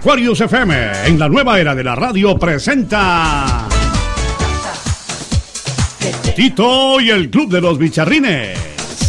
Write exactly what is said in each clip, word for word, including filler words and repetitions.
Aquarius F M, en la nueva era de la radio, presenta Tito y el Club de los Bicharrines.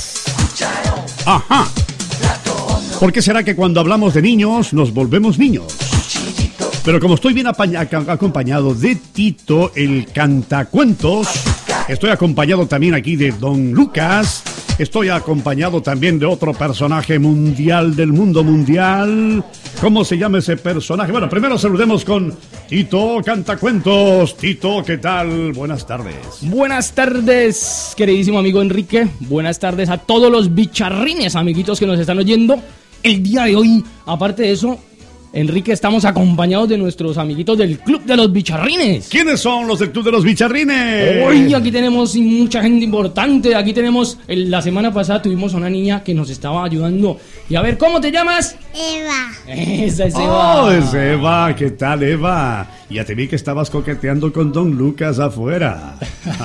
Ajá. ¿Por qué será que cuando hablamos de niños nos volvemos niños? Pero como estoy bien acompañado de Tito, el cantacuentos, estoy acompañado también aquí de Don Lucas, estoy acompañado también de otro personaje mundial del mundo mundial. ¿Cómo se llama ese personaje? Bueno, primero saludemos con Tito Cantacuentos. Tito, ¿qué tal? Buenas tardes. Buenas tardes, queridísimo amigo Enrique. Buenas tardes a todos los bicharrines, amiguitos que nos están oyendo. El día de hoy, aparte de eso, Enrique, estamos acompañados de nuestros amiguitos del Club de los Bicharrines. ¿Quiénes son los del Club de los Bicharrines? Hoy aquí tenemos mucha gente importante. Aquí tenemos, el, la semana pasada tuvimos a una niña que nos estaba ayudando. Y a ver, ¿cómo te llamas? Eva. Esa es Eva. Oh, es Eva. ¿Qué tal, Eva? Ya te vi que estabas coqueteando con Don Lucas afuera.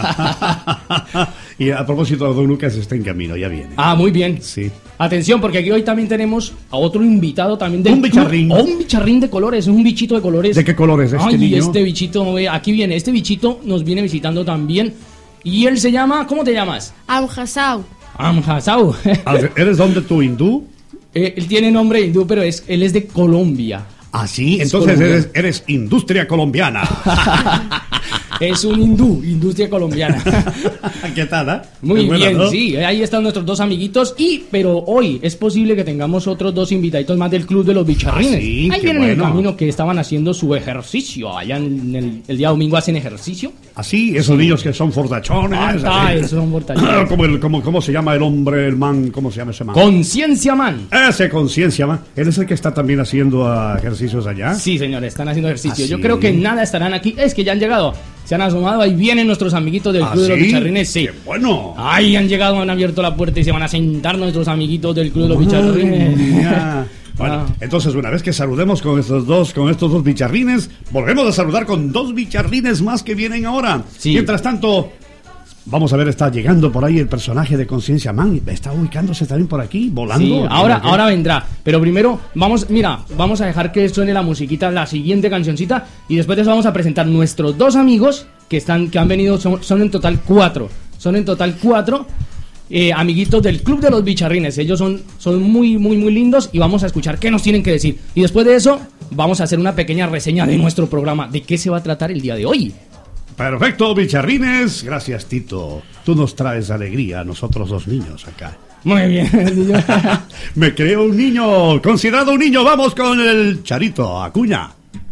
Y a propósito, Don Lucas está en camino, ya viene. Ah, muy bien. Sí. Atención, porque aquí hoy también tenemos a otro invitado también del Un bicharrín. club. Oh, un bicharrín de colores, un bichito de colores. ¿De qué colores es este Ay, niño? este bichito, ve, aquí viene, este bichito nos viene visitando también. Y él se llama, ¿cómo te llamas? Amjasau. Amjasau. ¿Eres dónde tú, hindú? Eh, él tiene nombre hindú, pero es, él es de Colombia. Ah, sí, Es entonces colombiano. eres, eres industria colombiana. Es un hindú, industria colombiana. ¿Qué tal, eh? Muy Es buena, bien, ¿no? sí, ahí están nuestros dos amiguitos. Y, pero hoy es posible que tengamos otros dos invitaditos más del Club de los Bicharrines. Ah, sí, ahí qué vienen en el bueno. camino que estaban haciendo su ejercicio. Allá en el, el día domingo hacen ejercicio. Así, esos niños que son fortachones. Ah, está, así. esos son fortachones. ¿Cómo, el- cómo- ¿Cómo se llama el hombre, el man? ¿Cómo se llama ese man? Conciencia Man. Ese Conciencia, man. Él es el que está también haciendo ah, ejercicios allá. Sí, señores, están haciendo ejercicio. ¿Ah, Yo sí? creo que nada estarán aquí. Es que ya han llegado. Se han asomado. Ahí vienen nuestros amiguitos del ¿Ah, Club de los sí? Bicharrines. Sí. ¡Qué bueno! Ahí han llegado, han abierto la puerta y se van a sentar nuestros amiguitos del Club de los Bicharrines. Ay, mira. Bueno, Ah. entonces una vez que saludemos con estos dos, con estos dos bicharrines, volvemos a saludar con dos bicharrines más que vienen ahora. Sí. Mientras tanto, vamos a ver, está llegando por ahí el personaje de Conciencia Man, está ubicándose también por aquí, volando. Sí, ahora, ¿Qué? ahora vendrá. Pero primero, vamos, mira, vamos a dejar que suene la musiquita, la siguiente cancioncita. Y después de eso vamos a presentar nuestros dos amigos que están, que han venido, son, son en total cuatro. Son en total cuatro eh, amiguitos del Club de los Bicharrines. Ellos son, son muy, muy, muy lindos y vamos a escuchar qué nos tienen que decir. Y después de eso, vamos a hacer una pequeña reseña de nuestro programa, de qué se va a tratar el día de hoy. Perfecto, bicharrines. Gracias, Tito. Tú nos traes alegría a nosotros los niños acá. Muy bien. Me creo un niño, considerado un niño. Vamos con el Charito Acuña.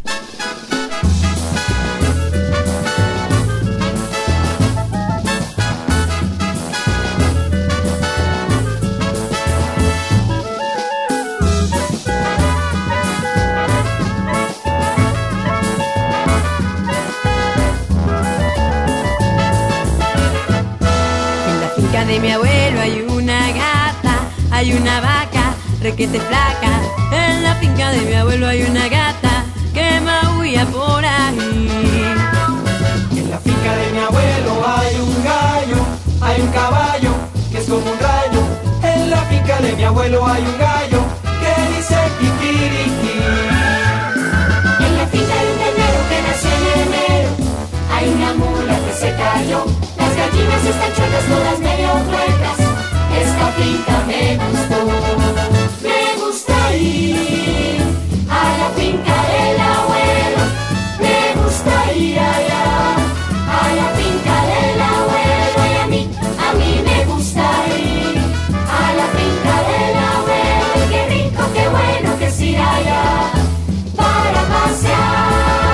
En la finca de mi abuelo hay una gata, hay una vaca, requete flaca. En la finca de mi abuelo hay una gata que maulla por ahí. En la finca de mi abuelo hay un gallo, hay un caballo que es como un rayo. En la finca de mi abuelo hay un gallo que dice kikiriki. En la finca de un ternero que nació en enero hay una mula que se cayó. Las gallinas están chuecas, todas medio huecas. Esta finca me gustó. Me gusta ir a la finca del abuelo. Me gusta ir allá a la finca del abuelo. Y a mí, a mí me gusta ir a la finca del abuelo. Qué rico, qué bueno que es ir allá para pasear.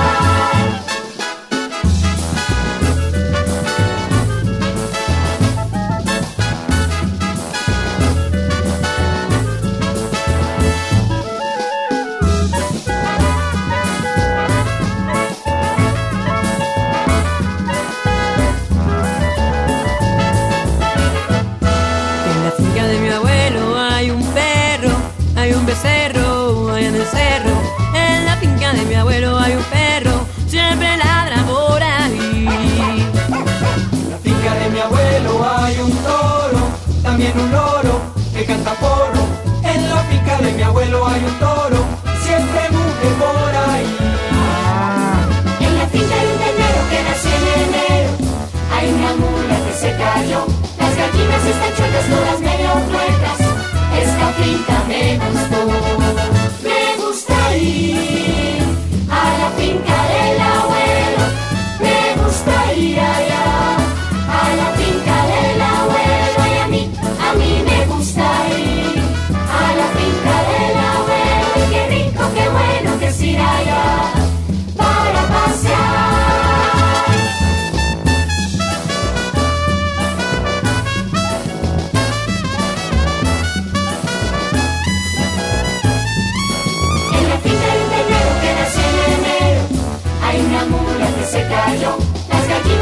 En la finca de mi abuelo hay un perro, hay un becerro, hay en el cerro. En la finca de mi abuelo hay un perro, siempre ladra por ahí. En la finca de mi abuelo hay un toro, también un loro que canta porro. En la finca de mi abuelo hay un toro, siempre muge por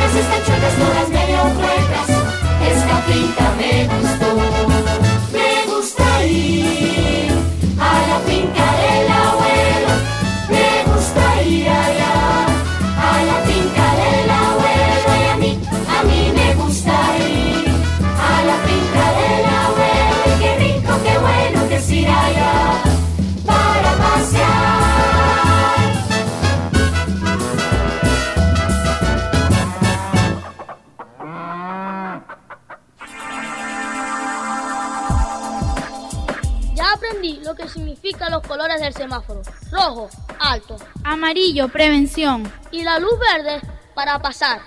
gallinas están chuecas, todas medio truecas. Esta finca me gustó. Me gusta ir a la finca del abuelo. Me gusta ir allá a la finca del abuelo. Y a mí, a mí me gusta ir a la finca del abuelo. Y qué rico, qué bueno que es ir allá para pasear. Ya aprendí lo que significan los colores del semáforo. Rojo, alto. Amarillo, prevención. Y la luz verde, para pasar.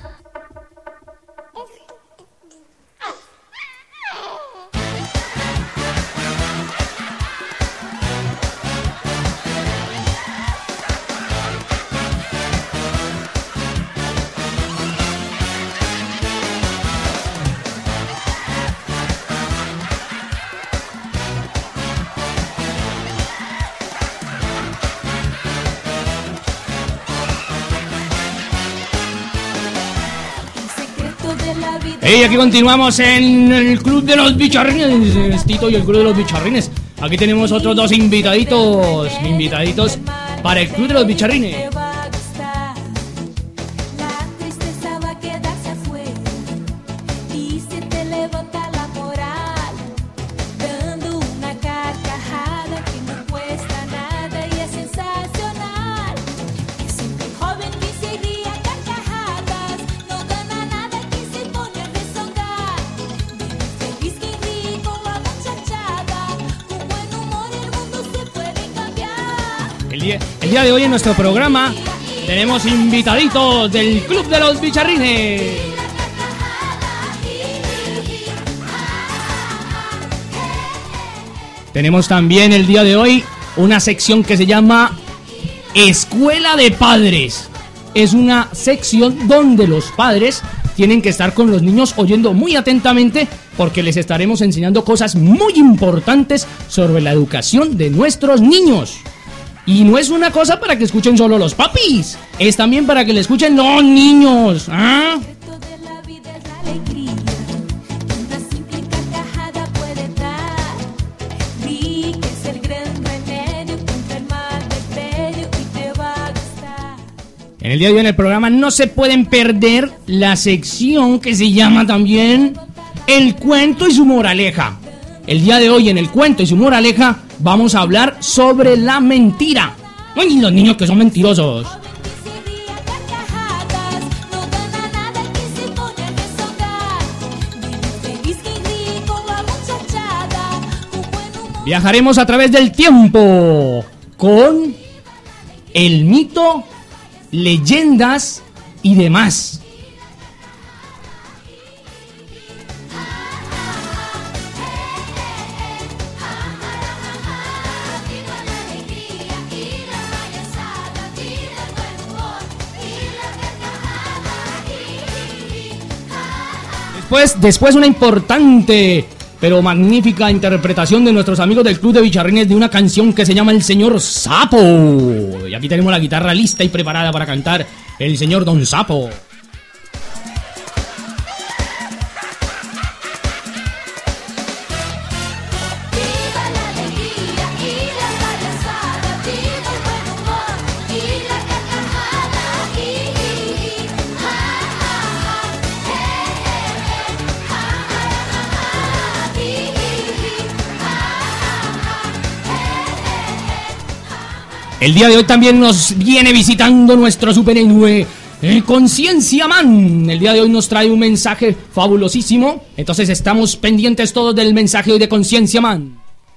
Hey, aquí continuamos en el Club de los Bicharrines, Tito y el Club de los Bicharrines. Aquí tenemos otros dos invitaditos, invitaditos para el Club de los Bicharrines. El día, el día de hoy en nuestro programa tenemos invitaditos del Club de los Bicharrines. Tenemos también el día de hoy una sección que se llama Escuela de Padres. Es una sección donde los padres tienen que estar con los niños oyendo muy atentamente porque les estaremos enseñando cosas muy importantes sobre la educación de nuestros niños. Y no es una cosa para que escuchen solo los papis, es también para que le escuchen los niños. ¿Ah? En el día de hoy en el programa no se pueden perder la sección que se llama también El Cuento y su Moraleja. El día de hoy en El Cuento y su Moraleja vamos a hablar sobre la mentira. ¡Ay, los niños que son mentirosos! Viajaremos a través del tiempo con el mito, leyendas y demás. Después, después una importante pero magnífica interpretación de nuestros amigos del Club de Bicharrines de una canción que se llama El Señor Sapo. Y aquí tenemos la guitarra lista y preparada para cantar el señor Don Sapo. El día de hoy también nos viene visitando nuestro superhéroe, eh, Conciencia Man. El día de hoy nos trae un mensaje fabulosísimo. Entonces estamos pendientes todos del mensaje hoy de Conciencia Man.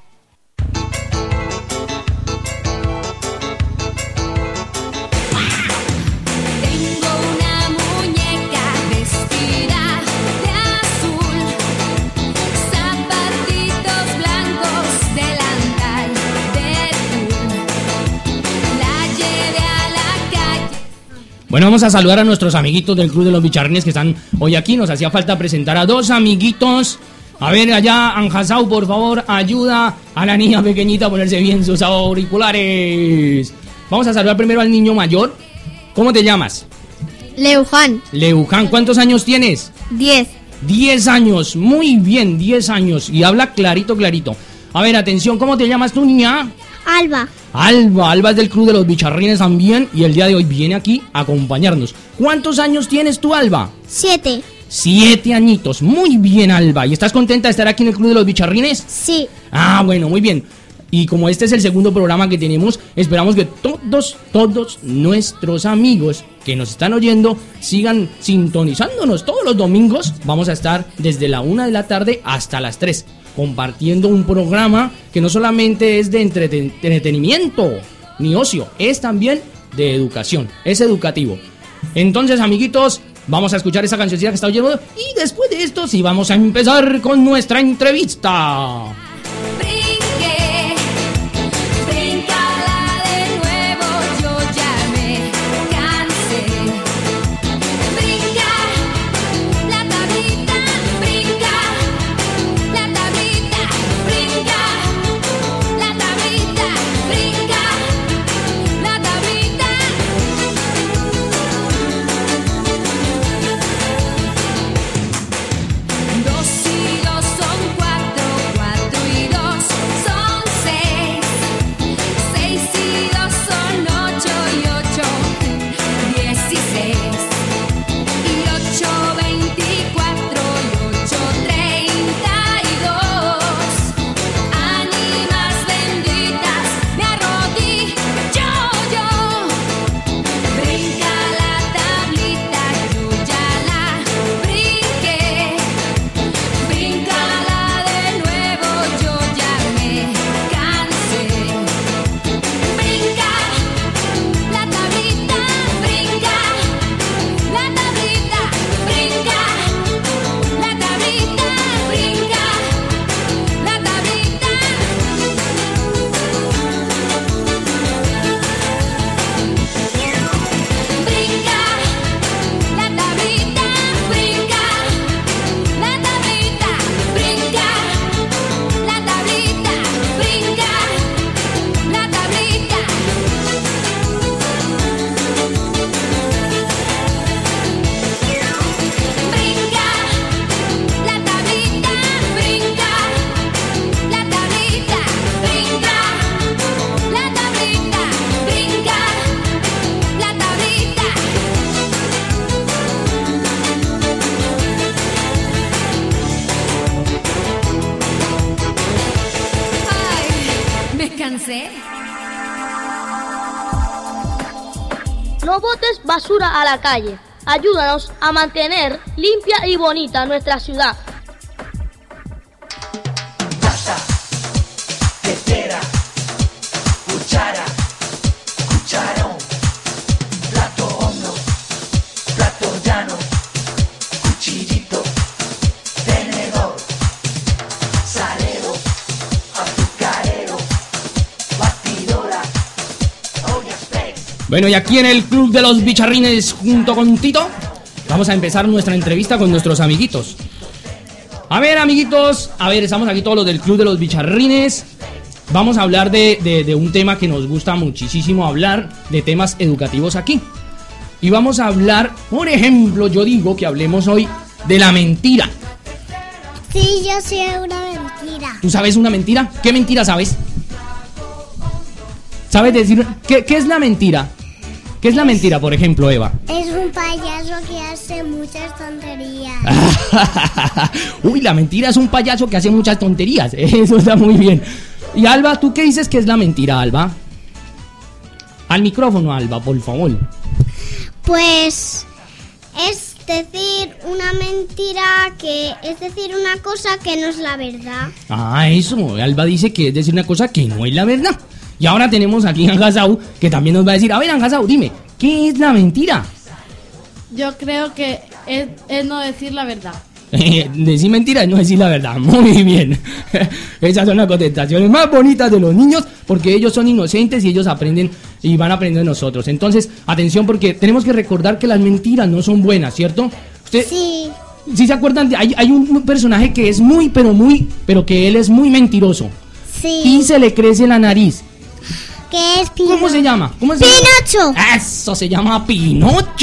Bueno, vamos a saludar a nuestros amiguitos del Club de los Bicharrines que están hoy aquí. Nos hacía falta presentar a dos amiguitos. A ver, allá, Anjasau, por favor, ayuda a la niña pequeñita a ponerse bien sus auriculares. Vamos a saludar primero al niño mayor. ¿Cómo te llamas? Leuhan. Leuhan, ¿cuántos años tienes? diez. diez años, muy bien, diez años. Y habla clarito, clarito. A ver, atención, ¿cómo te llamas tú, niña? Alba. Alba, Alba es del Club de los Bicharrines también. Y el día de hoy viene aquí a acompañarnos. ¿Cuántos años tienes tú, Alba? siete. Siete añitos, muy bien, Alba. ¿Y estás contenta de estar aquí en el Club de los Bicharrines? Sí. Ah, bueno, muy bien. Y como este es el segundo programa que tenemos, esperamos que todos, todos nuestros amigos que nos están oyendo sigan sintonizándonos todos los domingos. Vamos a estar desde la una de la tarde hasta las tres, compartiendo un programa que no solamente es de entreten- entretenimiento ni ocio, es también de educación, es educativo. Entonces, amiguitos, vamos a escuchar esa cancioncita que está oyendo y después de esto sí vamos a empezar con nuestra entrevista. No botes basura a la calle. Ayúdanos a mantener limpia y bonita nuestra ciudad. Taza, tetera, cuchara, cucharón, plato hondo, plato llano, cuchillito, tenedor, salero, azucarero, batidora, olla express. Bueno, y aquí en el Club de los Bicharrines, junto con Tito, vamos a empezar nuestra entrevista con nuestros amiguitos. A ver, amiguitos, a ver, estamos aquí todos los del Club de los Bicharrines. Vamos a hablar de, de, de un tema que nos gusta muchísimo hablar, de temas educativos aquí. Y vamos a hablar, por ejemplo, yo digo que hablemos hoy de la mentira. Sí, yo sé una mentira. ¿Tú sabes una mentira? ¿Qué mentira sabes? ¿Sabes decir qué, qué es la mentira? ¿Qué es la mentira, por ejemplo, Eva? Es un payaso que hace muchas tonterías. Uy, la mentira es un payaso que hace muchas tonterías. Eso está muy bien. Y Alba, ¿tú qué dices que es la mentira, Alba? Al micrófono, Alba, por favor. Pues es decir una mentira que es decir una cosa que no es la verdad. Ah, eso. Alba dice que es decir una cosa que no es la verdad. Y ahora tenemos aquí a Anjasau, que también nos va a decir, a ver, Anjasau, dime, ¿qué es la mentira? Yo creo que es, es no decir la verdad. Decir mentira es no decir la verdad. Muy bien. Esas son las contestaciones más bonitas de los niños, porque ellos son inocentes y ellos aprenden y van aprendiendo de nosotros. Entonces, atención, porque tenemos que recordar que las mentiras no son buenas, ¿cierto? Usted, Sí. ¿sí se acuerdan? De, hay, hay un personaje que es muy, pero muy, pero que él es muy mentiroso. Sí. Y se le crece la nariz. ¿Qué es Pinocho? ¿Cómo se llama? ¿Cómo se ¡Pinocho! llama? Eso se llama Pinocho.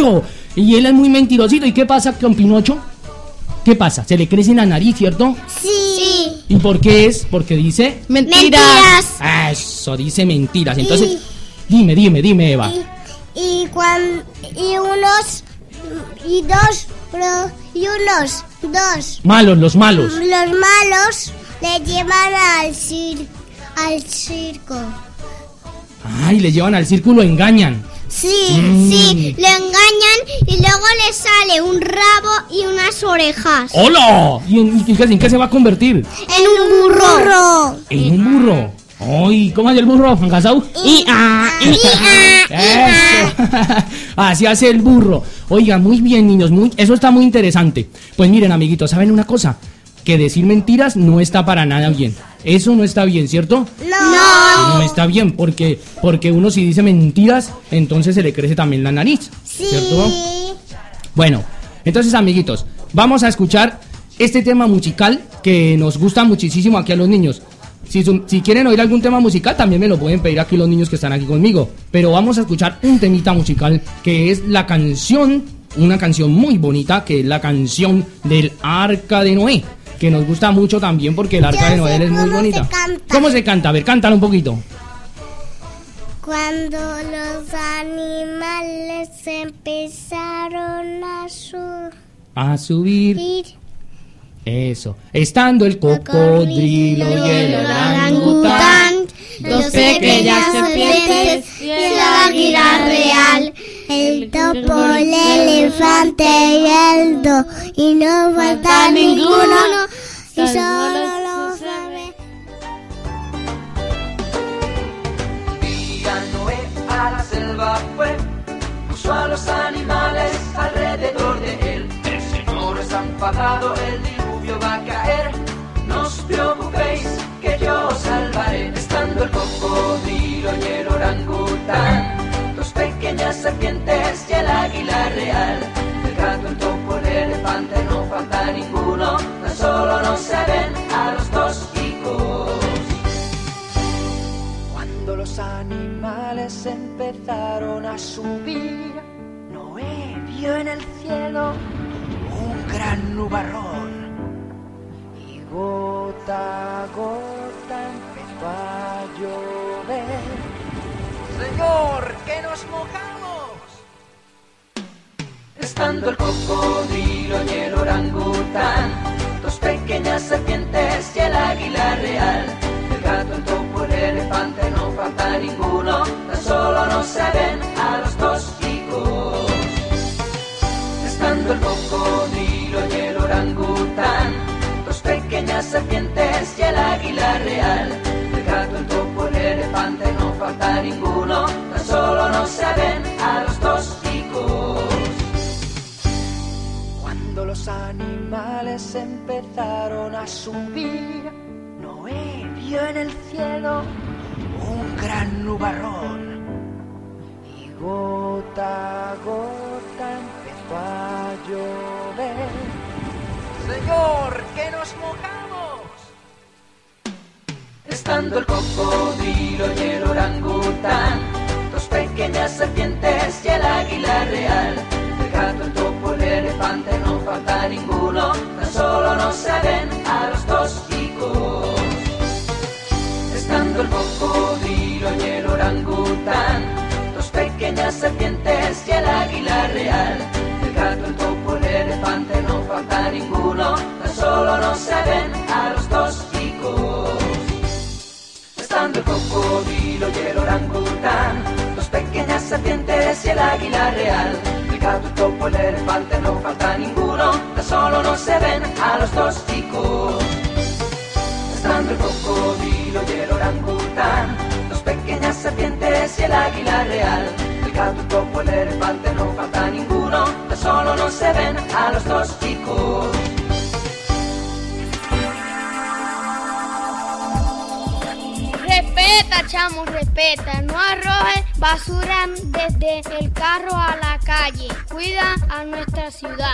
Y él es muy mentirosito. ¿Y qué pasa con Pinocho? ¿Qué pasa? Se le crece la nariz, ¿cierto? Sí. ¿Y por qué es? Porque dice... Mentiras. Eso, dice mentiras. Entonces, y, dime, dime, dime, Eva. Y, y, cuando, y unos... Y dos... Pero, y unos... Dos... Malos, los malos. Los malos le llevan al, cir, al circo. Ay, le llevan al circo y lo engañan. Sí, Mm. sí, lo engañan y luego le sale un rabo y unas orejas. ¡Hola! ¿Y en, y qué, en qué se va a convertir? En un burro. En un burro. Ay, ¿cómo hace el burro, Juan Casau? Y ah, y ah. Eso. Así hace el burro. Oiga, muy bien, niños, muy, eso está muy interesante. Pues miren, amiguitos, ¿saben una cosa? Que decir mentiras no está para nada bien. Eso no está bien, ¿cierto? No. No está bien, porque, porque uno si dice mentiras, entonces se le crece también la nariz, Sí. ¿cierto? Bueno, entonces, amiguitos, vamos a escuchar este tema musical que nos gusta muchísimo aquí a los niños. Si, su- si quieren oír algún tema musical, también me lo pueden pedir aquí los niños que están aquí conmigo. Pero vamos a escuchar un temita musical que es la canción, una canción muy bonita, que es la canción del Arca de Noé, que nos gusta mucho también porque el Arca Yo de Noé sé es muy cómo se bonita. canta. ¿Cómo se canta? A ver, cántalo un poquito. Cuando los animales empezaron a subir, A subir. Eso. Estando el cocodrilo y el orangután, dos pequeñas serpientes y el águila real, el topo, el elefante y el do, y no falta ninguno, y solo lo sabe. Día Noé a la selva fue, puso a los animales alrededor de él. El Señor está enfadado, el diluvio va a caer. No os preocupéis, que yo os salvaré. Estando el cocodrilo y el orangután, dos pequeñas serpientes y el águila real, el gato, el topo, el elefante, no falta ninguno, tan solo no se ven a los dos hijos. Cuando los animales empezaron a subir, Noé vio en el cielo un gran nubarrón, y gota a gota empezó a llover. Señor, que nos mojamos. Estando el cocodrilo y el orangután, dos pequeñas serpientes y el águila real, el gato, el topo, el elefante, no falta ninguno, tan solo no se ven a los dos hijos. Estando el cocodrilo y el orangután, dos pequeñas serpientes y el águila real, el gato, el topo, el elefante, no falta ninguno, tan solo no se ven a los dos hijos. Cuando los animales empezaron a subir, Noé vio en el cielo un gran nubarrón, y gota a gota empezó a llover. Señor, que nos mojamos. Estando el cocodrilo y el orangután, dos pequeñas serpientes y el águila real, el gato, el topo, el elefante, no falta ninguno, tan solo no se ven a los dos hijos. Estando el cocodrilo y el orangután, dos pequeñas serpientes y el águila real, el gato, el topo, el elefante, no falta ninguno, tan solo no se ven a los dos hijos. Estando el cocodrilo y el orangután, dos pequeñas serpientes y el águila real, el gato, el topo, el elefante, no falta ninguno, tan solo no se ven a los dos hijos. Estando el cocodrilo y el orangután, dos pequeñas serpientes y el águila real, el gato, el topo, el elefante, no falta ninguno, tan solo no se ven a los dos hijos. Respeta, chamo, respeta. No arrojes basura desde el carro a la calle. Cuida a nuestra ciudad.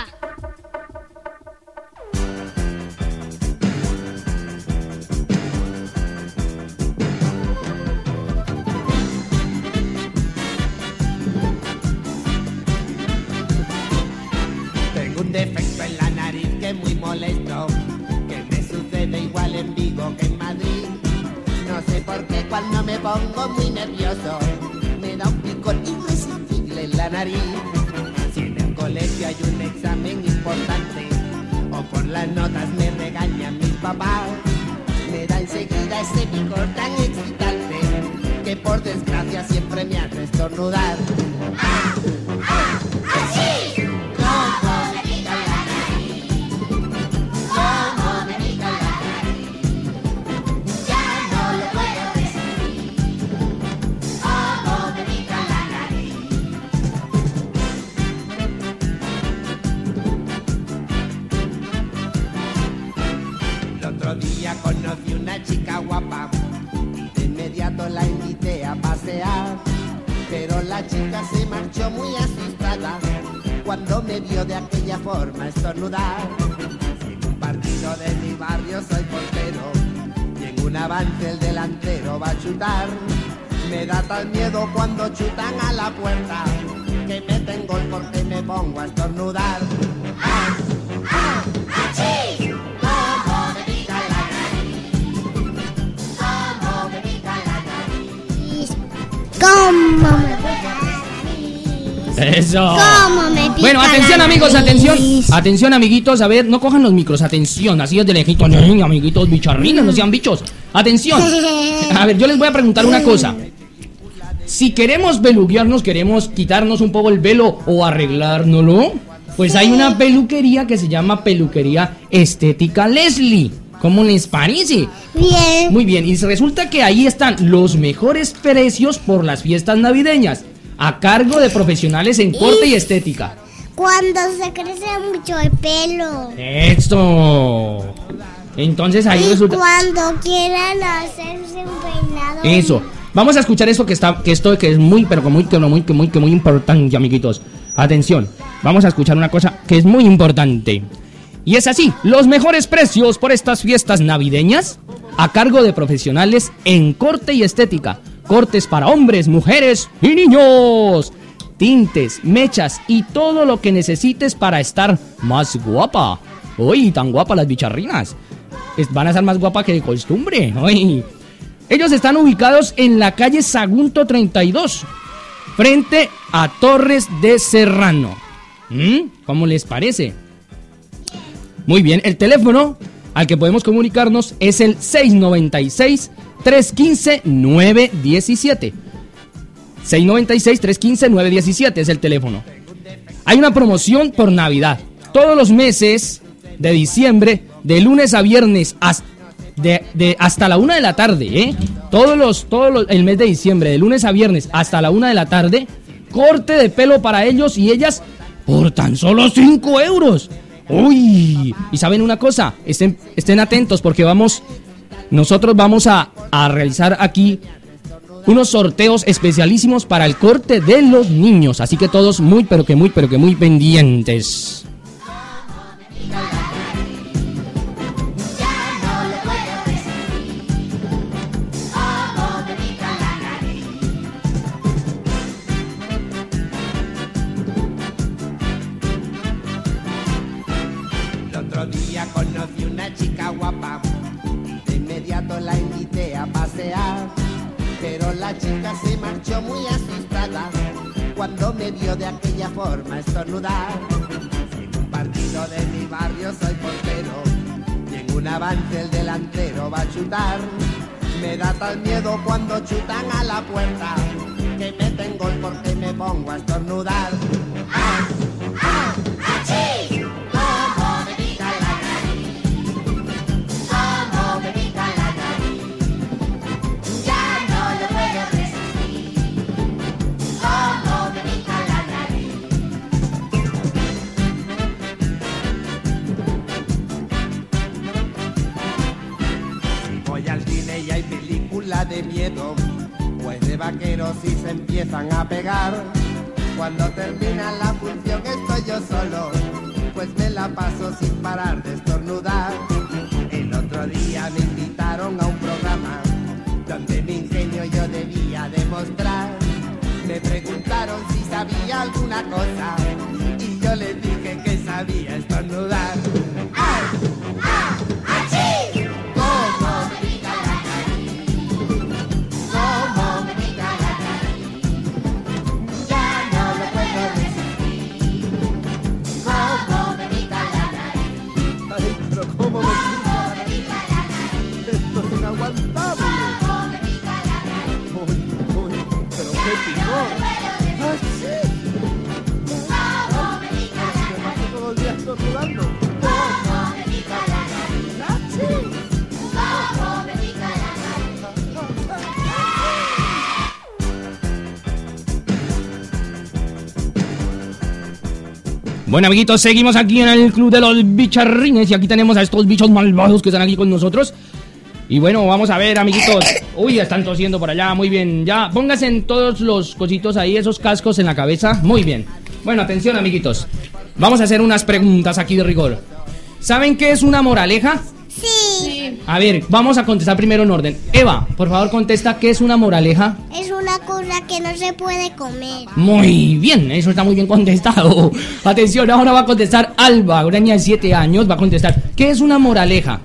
sé por qué cuando me pongo muy nervioso me da un picor irresistible en la nariz. Si en el colegio hay un examen importante o por las notas me regañan mis papás, me da enseguida ese picor tan excitante que por desgracia siempre me hace estornudar. ¡Ah! ¡Ah! ¡Achí! ¿Cómo me pica la nariz? ¿Cómo me pica la nariz? Ya no lo puedo resistir. ¿Cómo me pica la nariz? El otro día conocí una chica guapa, de inmediato la invité a pasear, pero la chica se marchó muy asustada cuando me vio de aquella forma estornudar. En un partido de mi barrio soy portero y en un avance el delantero va a chutar. Me da tal miedo cuando chutan a la puerta que meten gol porque me pongo a estornudar. ¡Ah! ¡Ah! ¡Achí! ¿Cómo me pica la nariz? ¿Cómo me pica la nariz? ¿Cómo me pica la nariz? Eso. ¿Cómo me pica Bueno, atención la amigos, nariz? atención. Atención amiguitos, a ver, no cojan los micros, atención, así de lejitos, no, amiguitos bicharrinas, no sean bichos. Atención. A ver, yo les voy a preguntar una cosa. Si queremos beluguearnos, queremos quitarnos un poco el velo o arreglárnoslo, pues hay una peluquería que se llama Peluquería Estética Leslie. ¿Cómo les parece? Bien. Muy bien, y resulta que ahí están los mejores precios por las fiestas navideñas, a cargo de profesionales en corte y estética. Cuando se crece mucho el pelo. ¡Esto! Entonces ahí Y resulta... cuando quieran hacerse un peinado. Eso. Vamos a escuchar esto que está, que esto que es muy, pero que muy, que muy, que muy, que muy importante, amiguitos. Atención, vamos a escuchar una cosa que es muy importante. Y es así, los mejores precios por estas fiestas navideñas, a cargo de profesionales en corte y estética. Cortes para hombres, mujeres y niños. Tintes, mechas y todo lo que necesites para estar más guapa. Uy, tan guapa las bicharrinas. Es- Van a ser más guapas que de costumbre. Uy. Ellos están ubicados en la calle Sagunto treinta y dos, frente a Torres de Serrano. ¿Mm? ¿Cómo les parece? Muy bien, el teléfono al que podemos comunicarnos es el seis noventa y seis, trescientos quince, nueve diecisiete. seis noventa y seis, trescientos quince, nueve diecisiete es el teléfono. Hay una promoción por Navidad. Todos los meses de diciembre, de lunes a viernes hasta... De, de hasta la una de la tarde, ¿eh? Todos los, todos los, el mes de diciembre, de lunes a viernes hasta la una de la tarde, corte de pelo para ellos y ellas por tan solo cinco euros. Uy, y saben una cosa, estén, estén atentos porque vamos, nosotros vamos a, a realizar aquí unos sorteos especialísimos para el corte de los niños. Así que todos muy, pero que muy, pero que muy pendientes. Conocí una chica guapa, de inmediato la invité a pasear, pero la chica se marchó muy asustada cuando me vio de aquella forma estornudar. En un partido de mi barrio soy portero y en un avance el delantero va a chutar. Me da tal miedo cuando chutan a la puerta que meten gol porque me pongo a estornudar. ¡Ah! ¡Ah! ¡Achí! ¿Cómo me pica la nariz? ¿Cómo me pica la nariz? Ya no lo puedo resistir. ¿Cómo me pica la nariz? Si voy al cine y hay película de miedo, pues de vaqueros y se empiezan a pegar. Cuando termina la función estoy yo solo, pues me la paso sin parar de estornudar. El otro día me invitaron a un programa donde mi ingenio yo debía demostrar. Me preguntaron si sabía alguna cosa y yo les dije que sabía estornudar. ¡Ah! ¡Ah! ¡Achí! ¿Cómo me pica la nariz? Bueno, amiguitos, seguimos aquí en el Club de los Bicharrines y aquí tenemos a estos bichos malvados que están aquí con nosotros. Y bueno, vamos a ver, amiguitos. Uy, ya están tosiendo por allá, muy bien. Ya, pónganse en todos los cositos ahí, esos cascos en la cabeza. Muy bien. Bueno, atención, amiguitos. Vamos a hacer unas preguntas aquí de rigor. ¿Saben qué es una moraleja? Sí. A ver, vamos a contestar primero en orden. Eva, por favor, contesta, ¿qué es una moraleja? Es una cosa que no se puede comer. Muy bien, eso está muy bien contestado. Atención, ahora va a contestar Alba, una niña de siete años, va a contestar, ¿qué es una moraleja?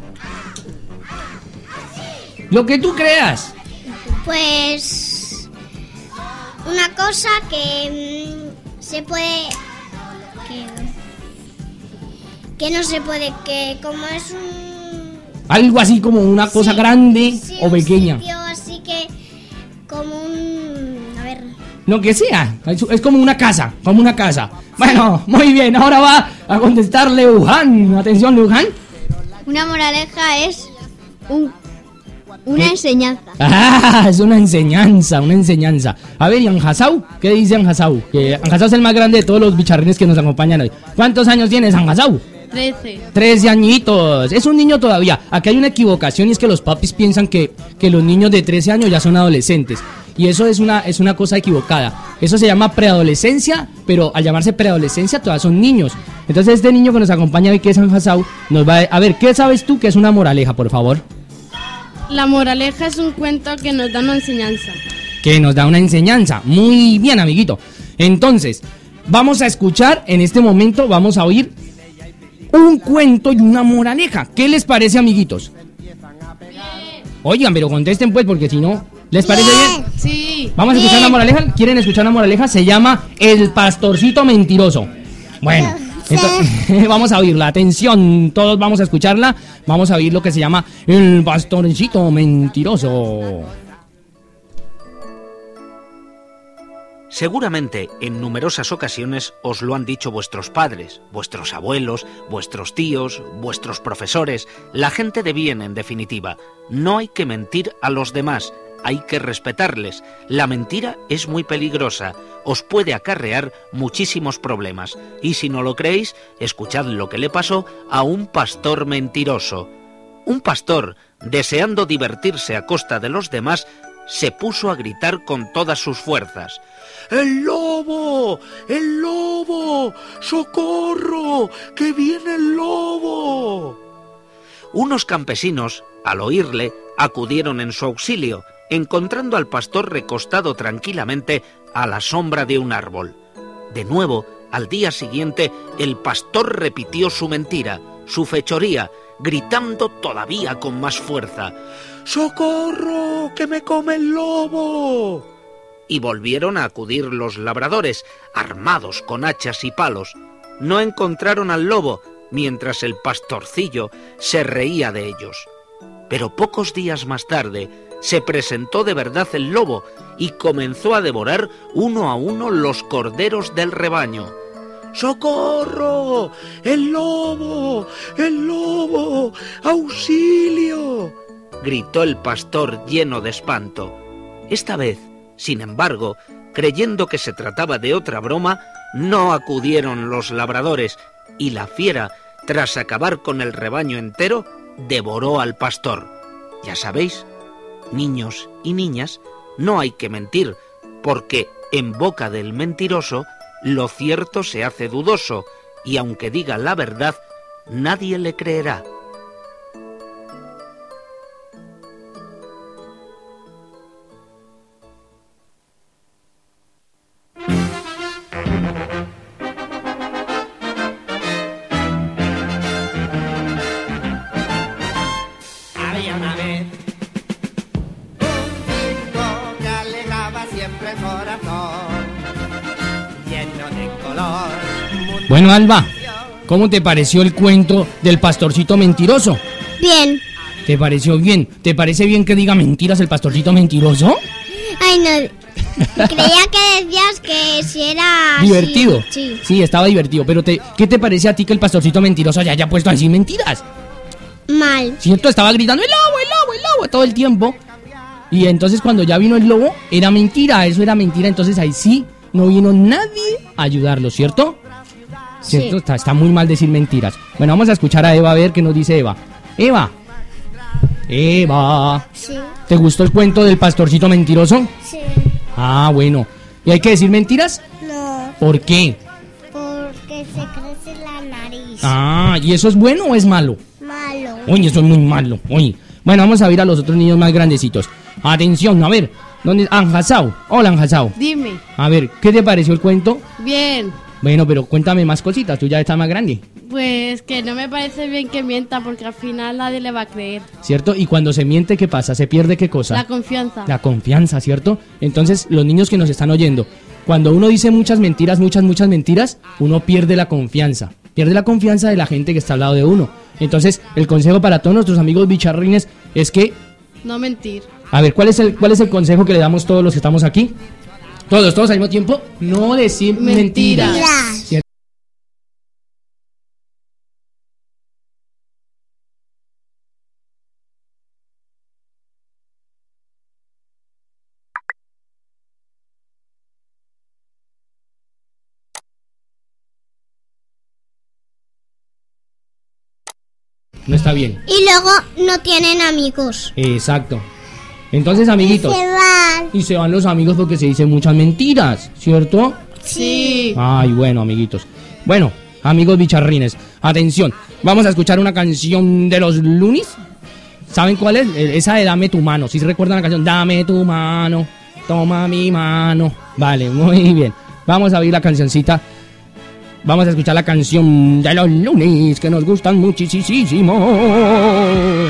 Lo que tú creas. Pues una cosa que mmm, se puede que, que no se puede, que como es un algo así como una cosa sí, grande sí, o pequeña. Sitio, así que como un a ver lo que sea, es, es como una casa, como una casa. Bueno, muy bien, ahora va a contestar Leuhan. Atención, Leuhan. Una moraleja es un Una ¿Qué? enseñanza. Ah, es una enseñanza, una enseñanza. A ver, ¿y Anjasau? ¿Qué dice Anjasau? Que Anjasau es el más grande de todos los bicharrines que nos acompañan hoy. ¿Cuántos años tienes, Anjasau? Trece. Trece añitos. Es un niño todavía. Aquí hay una equivocación y es que los papis piensan que, que los niños de trece años ya son adolescentes. Y eso es una, es una cosa equivocada. Eso se llama preadolescencia, pero al llamarse preadolescencia todavía son niños. Entonces este niño que nos acompaña hoy, que es Anjasau, nos va a... A ver, ¿qué sabes tú que es una moraleja, por favor? La moraleja es un cuento que nos da una enseñanza. Que nos da una enseñanza. Muy bien, amiguito. Entonces, vamos a escuchar en este momento, vamos a oír un cuento y una moraleja. ¿Qué les parece, amiguitos? Oigan, pero contesten pues, porque si no, ¿les parece bien? Sí. Vamos a escuchar la moraleja. ¿Quieren escuchar la moraleja? Se llama El Pastorcito Mentiroso. Bueno, entonces, vamos a oírla. Atención, todos vamos a escucharla. Vamos a oír lo que se llama El Pastorcito Mentiroso. Seguramente en numerosas ocasiones os lo han dicho vuestros padres, vuestros abuelos, vuestros tíos, vuestros profesores, la gente de bien en definitiva. No hay que mentir a los demás, hay que respetarles. La mentira es muy peligrosa, os puede acarrear muchísimos problemas. Y si no lo creéis, escuchad lo que le pasó a un pastor mentiroso. Un pastor, deseando divertirse a costa de los demás, se puso a gritar con todas sus fuerzas. ¡El lobo! ¡El lobo! ¡Socorro! ¡Que viene el lobo! Unos campesinos, al oírle, acudieron en su auxilio, encontrando al pastor recostado tranquilamente a la sombra de un árbol. De nuevo, al día siguiente, el pastor repitió su mentira, su fechoría, gritando todavía con más fuerza. ¡Socorro! ¡Que me come el lobo! Y volvieron a acudir los labradores, armados con hachas y palos. No encontraron al lobo, mientras el pastorcillo se reía de ellos. Pero pocos días más tarde se presentó de verdad el lobo y comenzó a devorar uno a uno los corderos del rebaño. ¡Socorro! ¡El lobo! ¡El lobo! ¡Auxilio!, gritó el pastor lleno de espanto. Esta vez, sin embargo, creyendo que se trataba de otra broma, no acudieron los labradores y la fiera, tras acabar con el rebaño entero, devoró al pastor. Ya sabéis, niños y niñas, no hay que mentir, porque en boca del mentiroso lo cierto se hace dudoso, y aunque diga la verdad, nadie le creerá. Había una vez un chico que alegaba siempre el corazón lleno de color. Bueno, Alba, ¿cómo te pareció el cuento del pastorcito mentiroso? Bien. ¿Te pareció bien? ¿Te parece bien que diga mentiras el pastorcito mentiroso? Ay, no. Creía que decías que si era ¿Divertido? así. Sí. Sí, estaba divertido. Pero te, ¿qué te parece a ti que el pastorcito mentiroso ya haya puesto así mentiras? Mal. ¿Cierto? Estaba gritando el lobo, el lobo, el lobo todo el tiempo. Y entonces cuando ya vino el lobo, era mentira, eso era mentira. Entonces ahí sí no vino nadie a ayudarlo, ¿cierto? ¿cierto? Sí. Está, está muy mal decir mentiras. Bueno, vamos a escuchar a Eva a ver qué nos dice Eva. Eva. Eva. Sí. ¿Te gustó el cuento del pastorcito mentiroso? Sí. Ah, bueno. ¿Y hay que decir mentiras? No, ¿Por qué? porque se crece la nariz. Ah, ¿y eso es bueno o es malo? Malo. Uy, eso es muy malo. Uy. Bueno, vamos a ver a los otros niños más grandecitos. Atención, a ver. ¿Dónde? Anjasao. Hola, Anjasao. Dime. A ver, ¿qué te pareció el cuento? Bien. Bueno, pero cuéntame más cositas. Tú ya estás más grande, Pues que no me parece bien que mienta porque al final nadie le va a creer. ¿cierto? Y cuando se miente, ¿qué pasa? ¿Se pierde qué cosa? La confianza. La confianza, ¿cierto? Entonces, los niños que nos están oyendo, cuando uno dice muchas mentiras, muchas, muchas mentiras, uno pierde la confianza. Pierde la confianza de la gente que está al lado de uno. Entonces, el consejo para todos nuestros amigos bicharrines es que... No mentir. A ver, ¿cuál es el, cuál es el consejo que le damos todos los que estamos aquí? Todos, todos al mismo tiempo. No decir mentiras. Mentiras. ¿Cierto? No está bien. Y luego no tienen amigos. Exacto. Entonces, amiguitos. Se van. Y se van los amigos porque se dicen muchas mentiras, ¿cierto? Sí. Ay, bueno, amiguitos. Bueno, amigos bicharrines, atención. Vamos a escuchar una canción de los Lunis. ¿Saben cuál es? Eh, Esa de Dame tu mano. ¿Sí se recuerdan la canción? Dame tu mano, toma mi mano. Vale, muy bien. Vamos a oír la cancioncita. Vamos a escuchar la canción de los Lunis que nos gustan muchísimo.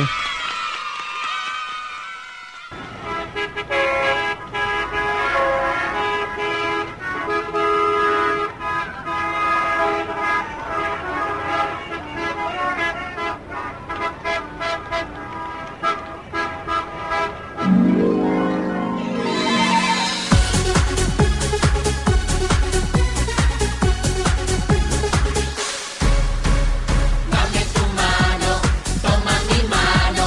Dame tu mano, toma mi mano.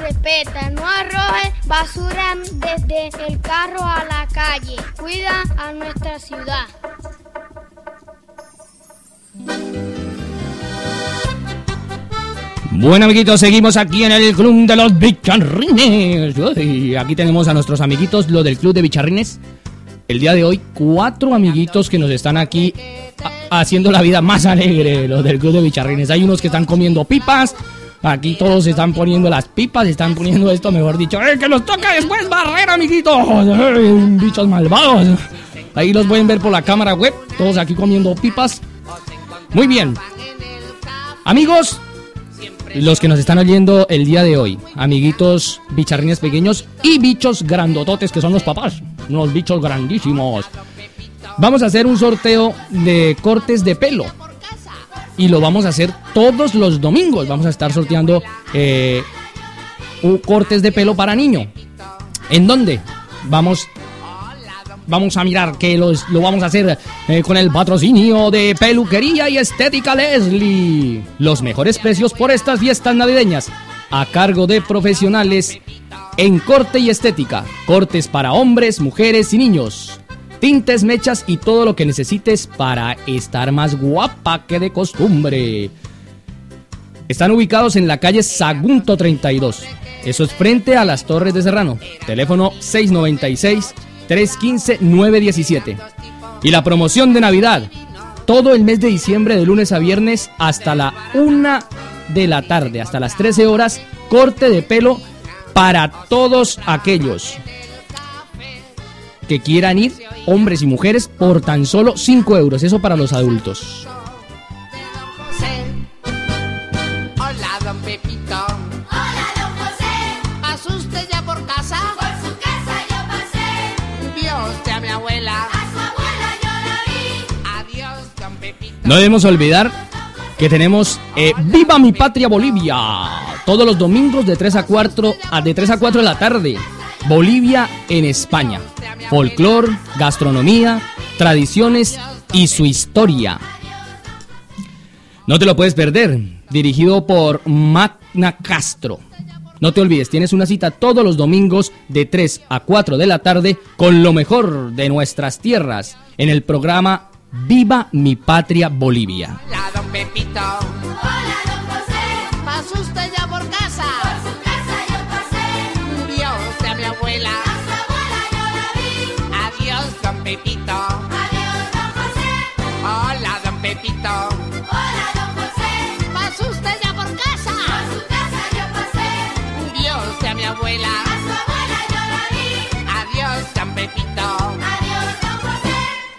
respeta, no arroje basura desde el carro a la calle. Cuida a nuestra ciudad. Bueno, amiguitos, seguimos aquí en el Club de los Bicharrines. Uy, aquí tenemos a nuestros amiguitos, los del Club de Bicharrines. El día de hoy, cuatro amiguitos que nos están aquí a- haciendo la vida más alegre, los del Club de Bicharrines. Hay unos que están comiendo pipas. Aquí todos se están poniendo las pipas, se están poniendo esto, mejor dicho. ¡Eh, que nos toca después barrer, amiguitos! ¡Eh, bichos malvados! Ahí los pueden ver por la cámara web, todos aquí comiendo pipas. Muy bien. Amigos, los que nos están oyendo el día de hoy, amiguitos bicharrines pequeños y bichos grandototes que son los papás, unos bichos grandísimos. Vamos a hacer un sorteo de cortes de pelo y lo vamos a hacer todos los domingos. Vamos a estar sorteando eh, un cortes de pelo para niño. ¿En dónde? Vamos Vamos a mirar que los, lo vamos a hacer eh, con el patrocinio de Peluquería y Estética Leslie. Los mejores precios por estas fiestas navideñas, a cargo de profesionales en corte y estética. Cortes para hombres, mujeres y niños. Tintes, mechas y todo lo que necesites para estar más guapa que de costumbre. Están ubicados en la calle Sagunto treinta y dos. Eso es frente a las Torres de Serrano. Teléfono seis noventa y seis, tres quince, nueve diecisiete. Y la promoción de Navidad, todo el mes de diciembre, de lunes a viernes, hasta la una de la tarde, hasta las trece horas, corte de pelo para todos aquellos que quieran ir, hombres y mujeres, por tan solo cinco euros. Eso para los adultos. Hola, don Pepito. Hola, don José. ¿Pasa usted ya por casa? Por su casa yo pasé. ¿Vio usted a mi abuela? A su abuela yo la vi. Adiós, don Pepito. No debemos olvidar que tenemos eh, ¡Viva mi Patria Bolivia! Todos los domingos de tres a cuatro, a de tres a cuatro de la tarde. Bolivia en España. Folclor, gastronomía, tradiciones y su historia. No te lo puedes perder. Dirigido por Magna Castro. No te olvides, tienes una cita todos los domingos de tres a cuatro de la tarde con lo mejor de nuestras tierras en el programa Viva mi Patria Bolivia. Hola, don Pepito. Hola, don José. ¿Pasa usted ya por casa? Por su casa yo pasé. ¿Vio usted a mi abuela? A su abuela yo la vi. Adiós, don Pepito. Adiós, don José. Hola, don Pepito. Hola, don José. ¿Pasa usted ya por casa? Por su casa yo pasé. ¿Vio usted a mi abuela? A su abuela yo la vi. Adiós, don Pepito. Adiós, don José.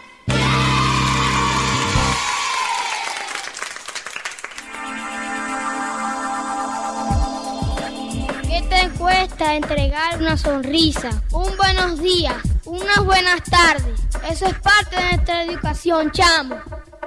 ¿Qué te cuesta entregar una sonrisa, un buenos días, unas buenas tardes? Eso es parte de nuestra educación, chamo.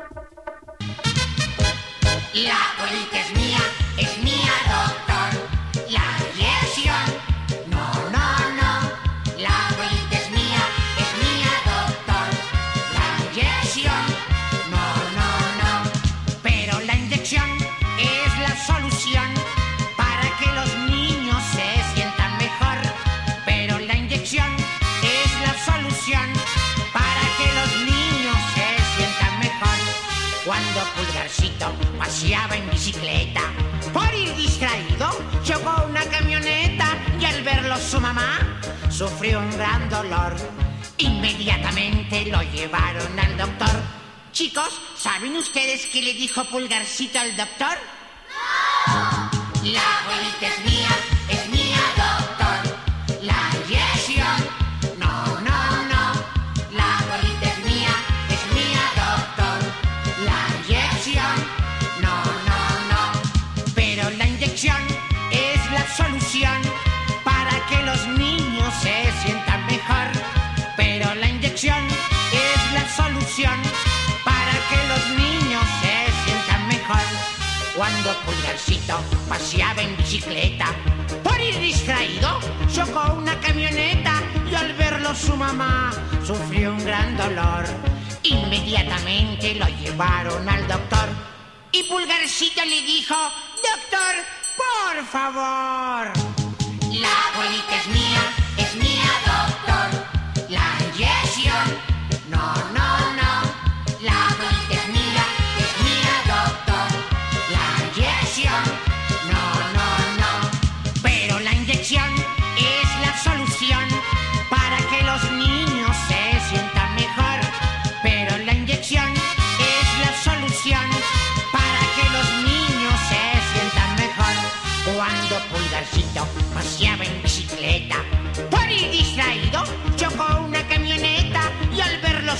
La abuelita es mía, es mía, doctor. La inyección, no, no, no. La abuelita es mía, es mía, doctor. La inyección, no, no, no. Pero la inyección es la solución para que los niños se sientan mejor. Pero la inyección es la solución para que los niños se sientan mejor. Cuando Pulgarcito paseaba en bicicleta, por ir distraído, chocó una camioneta y al verlo su mamá sufrió un gran dolor. Inmediatamente lo llevaron al doctor. Chicos, ¿saben ustedes qué le dijo Pulgarcito al doctor? ¡No! La abuelita es mía, es mía, doctor. La inyección, no, no, no. La abuelita es mía, es mía, doctor. La inyección, no, no, no. Pero la inyección es la solución para que los niños se sientan mejor. Pero la inyección es la solución para que los niños se sientan mejor. Cuando Pulgarcito paseaba en bicicleta, por ir distraído, chocó una camioneta y al verlo su mamá sufrió un gran dolor. Inmediatamente lo llevaron al doctor y Pulgarcito le dijo: doctor, por favor,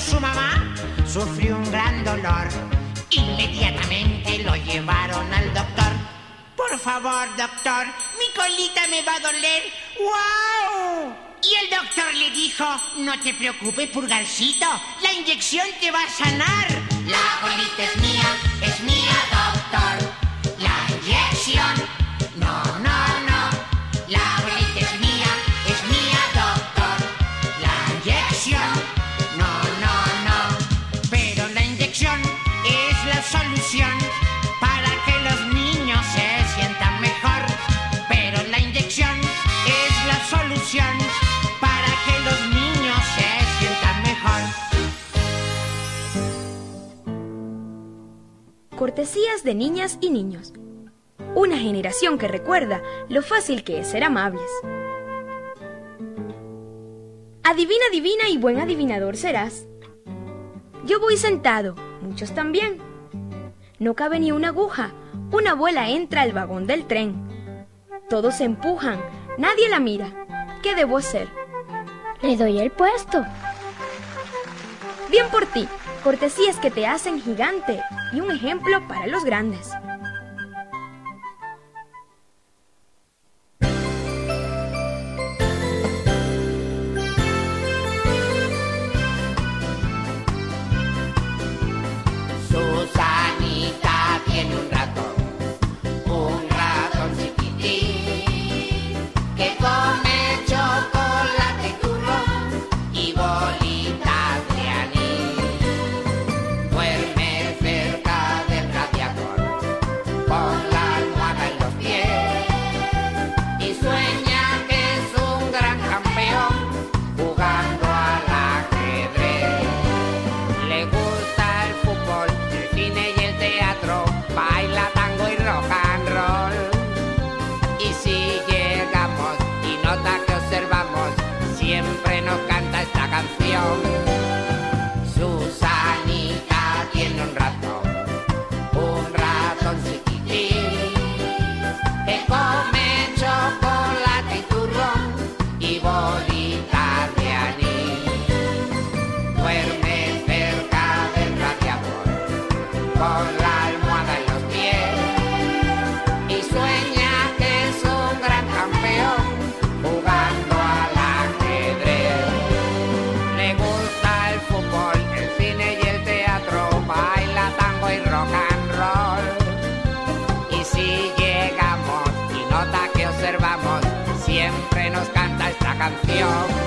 su mamá sufrió un gran dolor. Inmediatamente lo llevaron al doctor. Por favor, doctor, mi colita me va a doler. ¡Wow! Y el doctor le dijo, no te preocupes, pulgarcito, la inyección te va a sanar. La colita es mía, es mía, doctor. La inyección, no, no, no. La colita es mía, es mía, doctor. La inyección, no, no, no. Pero la inyección es la solución para que los niños se sientan mejor. Pero la inyección es la solución para que los niños se sientan mejor. Cortesías de niñas y niños. Una generación que recuerda lo fácil que es ser amables. Adivina, adivina y buen adivinador serás. Yo voy sentado, muchos también. No cabe ni una aguja, una abuela entra al vagón del tren. Todos se empujan, nadie la mira. ¿Qué debo hacer? Le doy el puesto. Bien por ti, cortesías que te hacen gigante y un ejemplo para los grandes. Susanita tiene un ratón, un ratón chiquitín, que come chocolate y turrón y bolitas de anís. Duerme cerca del radiador, con la almohada en los pies, y sueña que es un gran campeón, jugando al ajedrez. Le gusta el fútbol, el cine y el teatro, baila tango y rock and roll. Y si llegamos y nota que observamos, siempre nos canta esta canción. Susanita tiene un ratón, un ratón chiquitín, que come chocolate y turrón y bolitas de anís. Duerme cerca del radiador, con la almohada en los pies, y sueña que es un gran campeón, jugando al ajedrez. Le gusta el fútbol, el cine y el teatro, baila tango y rock and roll. Y si llegamos y nota que observamos, siempre nos canta esta canción.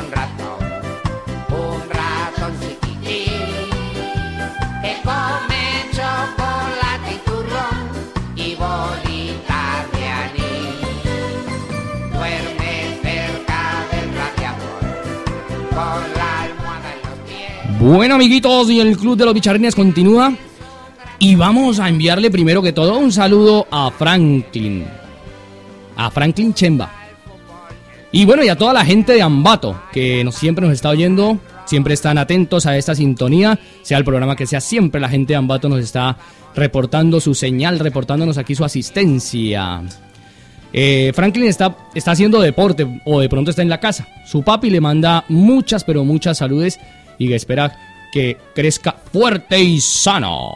un ratón, un ratón chiquitín, que come chocolate y turrón y bolitas de anís. Duerme cerca del radiador, con la almohada en los pies. Bueno, amiguitos, y el Club de los Bicharrines continúa. Y vamos a enviarle primero que todo un saludo a Franklin. A Franklin Chemba. Y bueno, y a toda la gente de Ambato, que nos, siempre nos está oyendo, siempre están atentos a esta sintonía, sea el programa que sea, siempre la gente de Ambato nos está reportando su señal, reportándonos aquí su asistencia. Eh, Franklin está, está haciendo deporte, o de pronto está en la casa. Su papi le manda muchas, pero muchas saludes, y que espera que crezca fuerte y sano.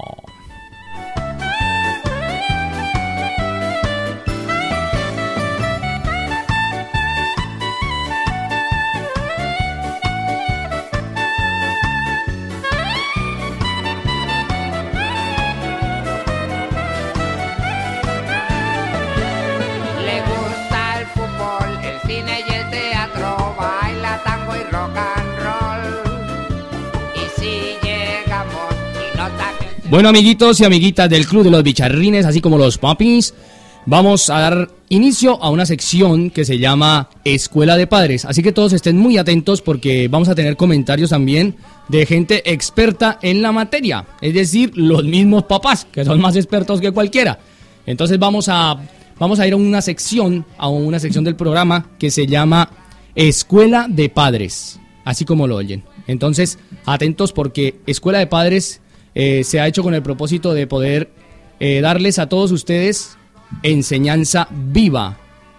Bueno, amiguitos y amiguitas del Club de los Bicharrines, así como los papis, vamos a dar inicio a una sección que se llama Escuela de Padres. Así que todos estén muy atentos porque vamos a tener comentarios también de gente experta en la materia. Es decir, los mismos papás, que son más expertos que cualquiera. Entonces vamos a, vamos a ir a una sección, a una sección del programa que se llama Escuela de Padres, así como lo oyen. Entonces, atentos porque Escuela de Padres... Eh, se ha hecho con el propósito de poder eh, darles a todos ustedes enseñanza viva.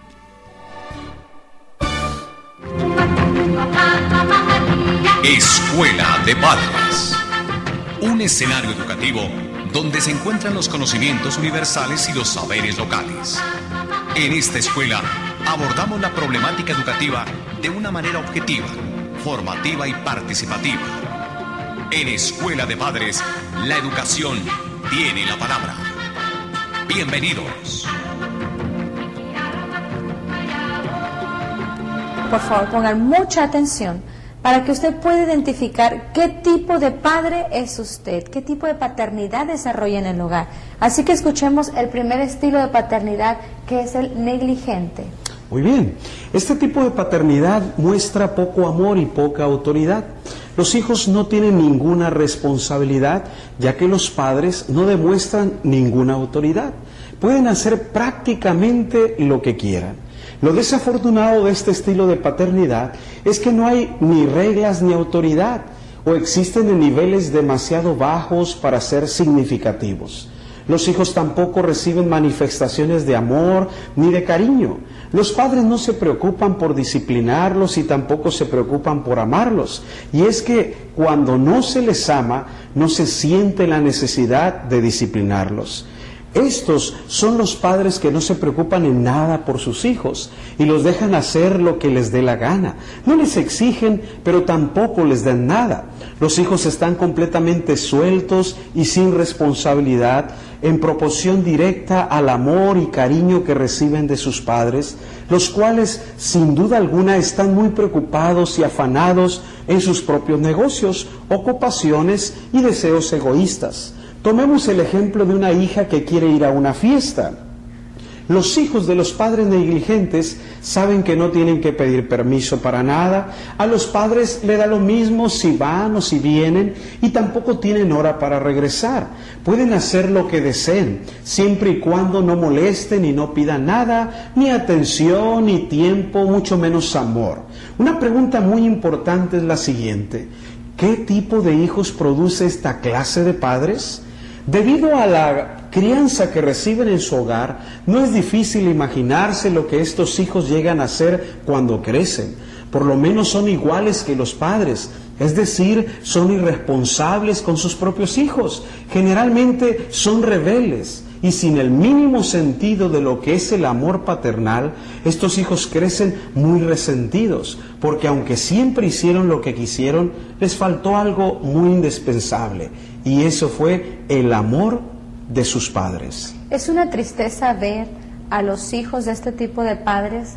Escuela de Padres. Un escenario educativo donde se encuentran los conocimientos universales y los saberes locales. En esta escuela abordamos la problemática educativa de una manera objetiva, formativa y participativa. En Escuela de Padres, la educación tiene la palabra. Bienvenidos. Por favor, pongan mucha atención para que usted pueda identificar qué tipo de padre es usted, qué tipo de paternidad desarrolla en el hogar. Así que escuchemos el primer estilo de paternidad, que es el negligente. Muy bien, este tipo de paternidad muestra poco amor y poca autoridad. Los hijos no tienen ninguna responsabilidad, ya que los padres no demuestran ninguna autoridad. Pueden hacer prácticamente lo que quieran. Lo desafortunado de este estilo de paternidad es que no hay ni reglas ni autoridad, o existen en niveles demasiado bajos para ser significativos. Los hijos tampoco reciben manifestaciones de amor ni de cariño. Los padres no se preocupan por disciplinarlos y tampoco se preocupan por amarlos. Y es que cuando no se les ama, no se siente la necesidad de disciplinarlos. Estos son los padres que no se preocupan en nada por sus hijos y los dejan hacer lo que les dé la gana. No les exigen, pero tampoco les dan nada. Los hijos están completamente sueltos y sin responsabilidad en proporción directa al amor y cariño que reciben de sus padres, los cuales sin duda alguna están muy preocupados y afanados en sus propios negocios, ocupaciones y deseos egoístas. Tomemos el ejemplo de una hija que quiere ir a una fiesta. Los hijos de los padres negligentes saben que no tienen que pedir permiso para nada. A los padres le da lo mismo si van o si vienen y tampoco tienen hora para regresar. Pueden hacer lo que deseen, siempre y cuando no molesten y no pidan nada, ni atención, ni tiempo, mucho menos amor. Una pregunta muy importante es la siguiente: ¿qué tipo de hijos produce esta clase de padres? Debido a la crianza que reciben en su hogar, no es difícil imaginarse lo que estos hijos llegan a ser cuando crecen. Por lo menos son iguales que los padres, es decir, son irresponsables con sus propios hijos. Generalmente son rebeldes y sin el mínimo sentido de lo que es el amor paternal. Estos hijos crecen muy resentidos, porque aunque siempre hicieron lo que quisieron, les faltó algo muy indispensable, y eso fue el amor de sus padres. Es una tristeza ver a los hijos de este tipo de padres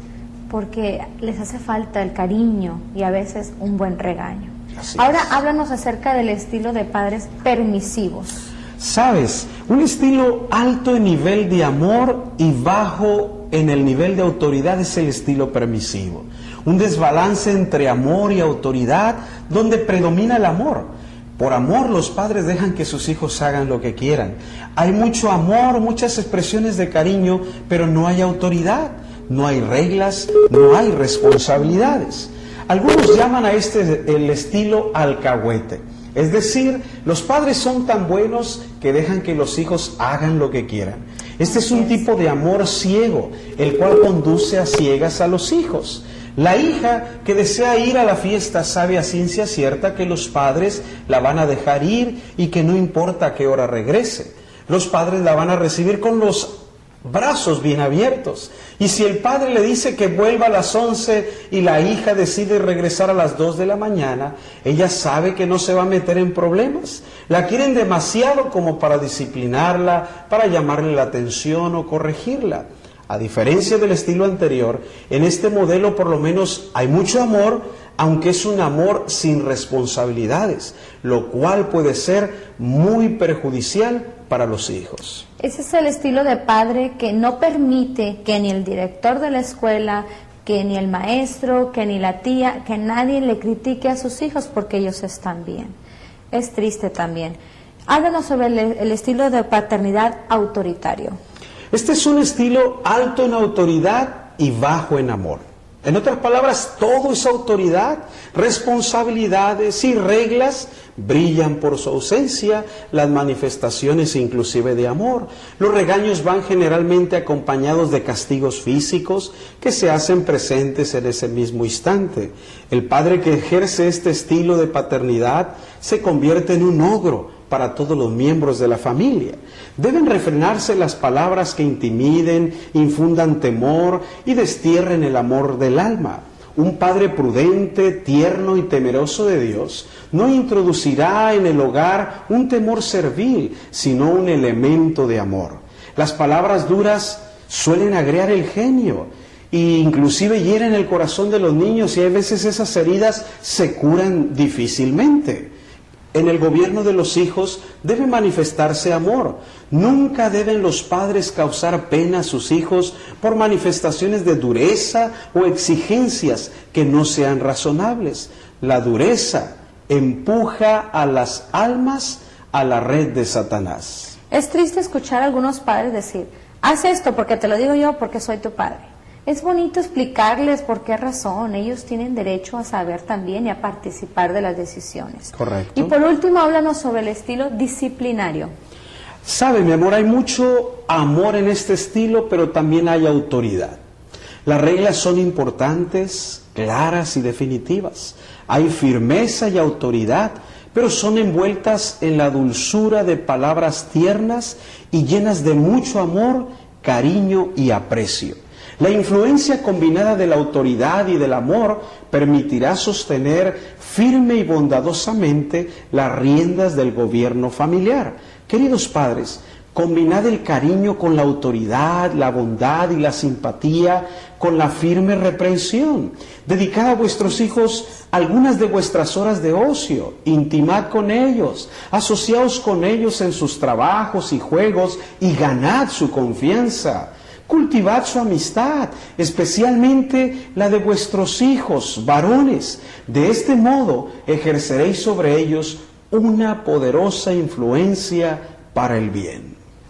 porque les hace falta el cariño y a veces un buen regaño. Así Ahora es. háblanos acerca del estilo de padres permisivos. Sabes, un estilo alto en nivel de amor y bajo en el nivel de autoridad es el estilo permisivo. Un desbalance entre amor y autoridad donde predomina el amor. Por amor los padres dejan que sus hijos hagan lo que quieran. Hay mucho amor, muchas expresiones de cariño, pero no hay autoridad, no hay reglas, no hay responsabilidades. Algunos llaman a este el estilo alcahuete. Es decir, los padres son tan buenos que dejan que los hijos hagan lo que quieran. Este es un tipo de amor ciego, el cual conduce a ciegas a los hijos. La hija que desea ir a la fiesta sabe a ciencia cierta que los padres la van a dejar ir y que no importa a qué hora regrese. Los padres la van a recibir con los brazos bien abiertos. Y si el padre le dice que vuelva a las once y la hija decide regresar a las dos de la mañana, ella sabe que no se va a meter en problemas. La quieren demasiado como para disciplinarla, para llamarle la atención o corregirla. A diferencia del estilo anterior, en este modelo por lo menos hay mucho amor, aunque es un amor sin responsabilidades, lo cual puede ser muy perjudicial para los hijos. Ese es el estilo de padre que no permite que ni el director de la escuela, que ni el maestro, que ni la tía, que nadie le critique a sus hijos porque ellos están bien. Es triste también. Háblanos sobre el, el estilo de paternidad autoritario. Este es un estilo alto en autoridad y bajo en amor. En otras palabras, todo es autoridad, responsabilidades y reglas brillan por su ausencia, las manifestaciones inclusive de amor. Los regaños van generalmente acompañados de castigos físicos que se hacen presentes en ese mismo instante. El padre que ejerce este estilo de paternidad se convierte en un ogro para todos los miembros de la familia. Deben refrenarse las palabras que intimiden, infundan temor y destierren el amor del alma. Un padre prudente, tierno y temeroso de Dios no introducirá en el hogar un temor servil, sino un elemento de amor. Las palabras duras suelen agriar el genio e inclusive hieren el corazón de los niños, y a veces esas heridas se curan difícilmente. En el gobierno de los hijos debe manifestarse amor. Nunca deben los padres causar pena a sus hijos por manifestaciones de dureza o exigencias que no sean razonables. La dureza empuja a las almas a la red de Satanás. Es triste escuchar a algunos padres decir, haz esto porque te lo digo yo, porque soy tu padre. Es bonito explicarles por qué razón. Ellos tienen derecho a saber también y a participar de las decisiones. Correcto. Y por último, háblanos sobre el estilo disciplinario. Sabe, mi amor, hay mucho amor en este estilo, pero también hay autoridad. Las reglas son importantes, claras y definitivas. Hay firmeza y autoridad, pero son envueltas en la dulzura de palabras tiernas y llenas de mucho amor, cariño y aprecio. La influencia combinada de la autoridad y del amor permitirá sostener firme y bondadosamente las riendas del gobierno familiar. Queridos padres, combinad el cariño con la autoridad, la bondad y la simpatía, con la firme reprensión. Dedicad a vuestros hijos algunas de vuestras horas de ocio, intimad con ellos, asociaos con ellos en sus trabajos y juegos y ganad su confianza. Cultivad su amistad, especialmente la de vuestros hijos varones. De este modo ejerceréis sobre ellos una poderosa influencia para el bien.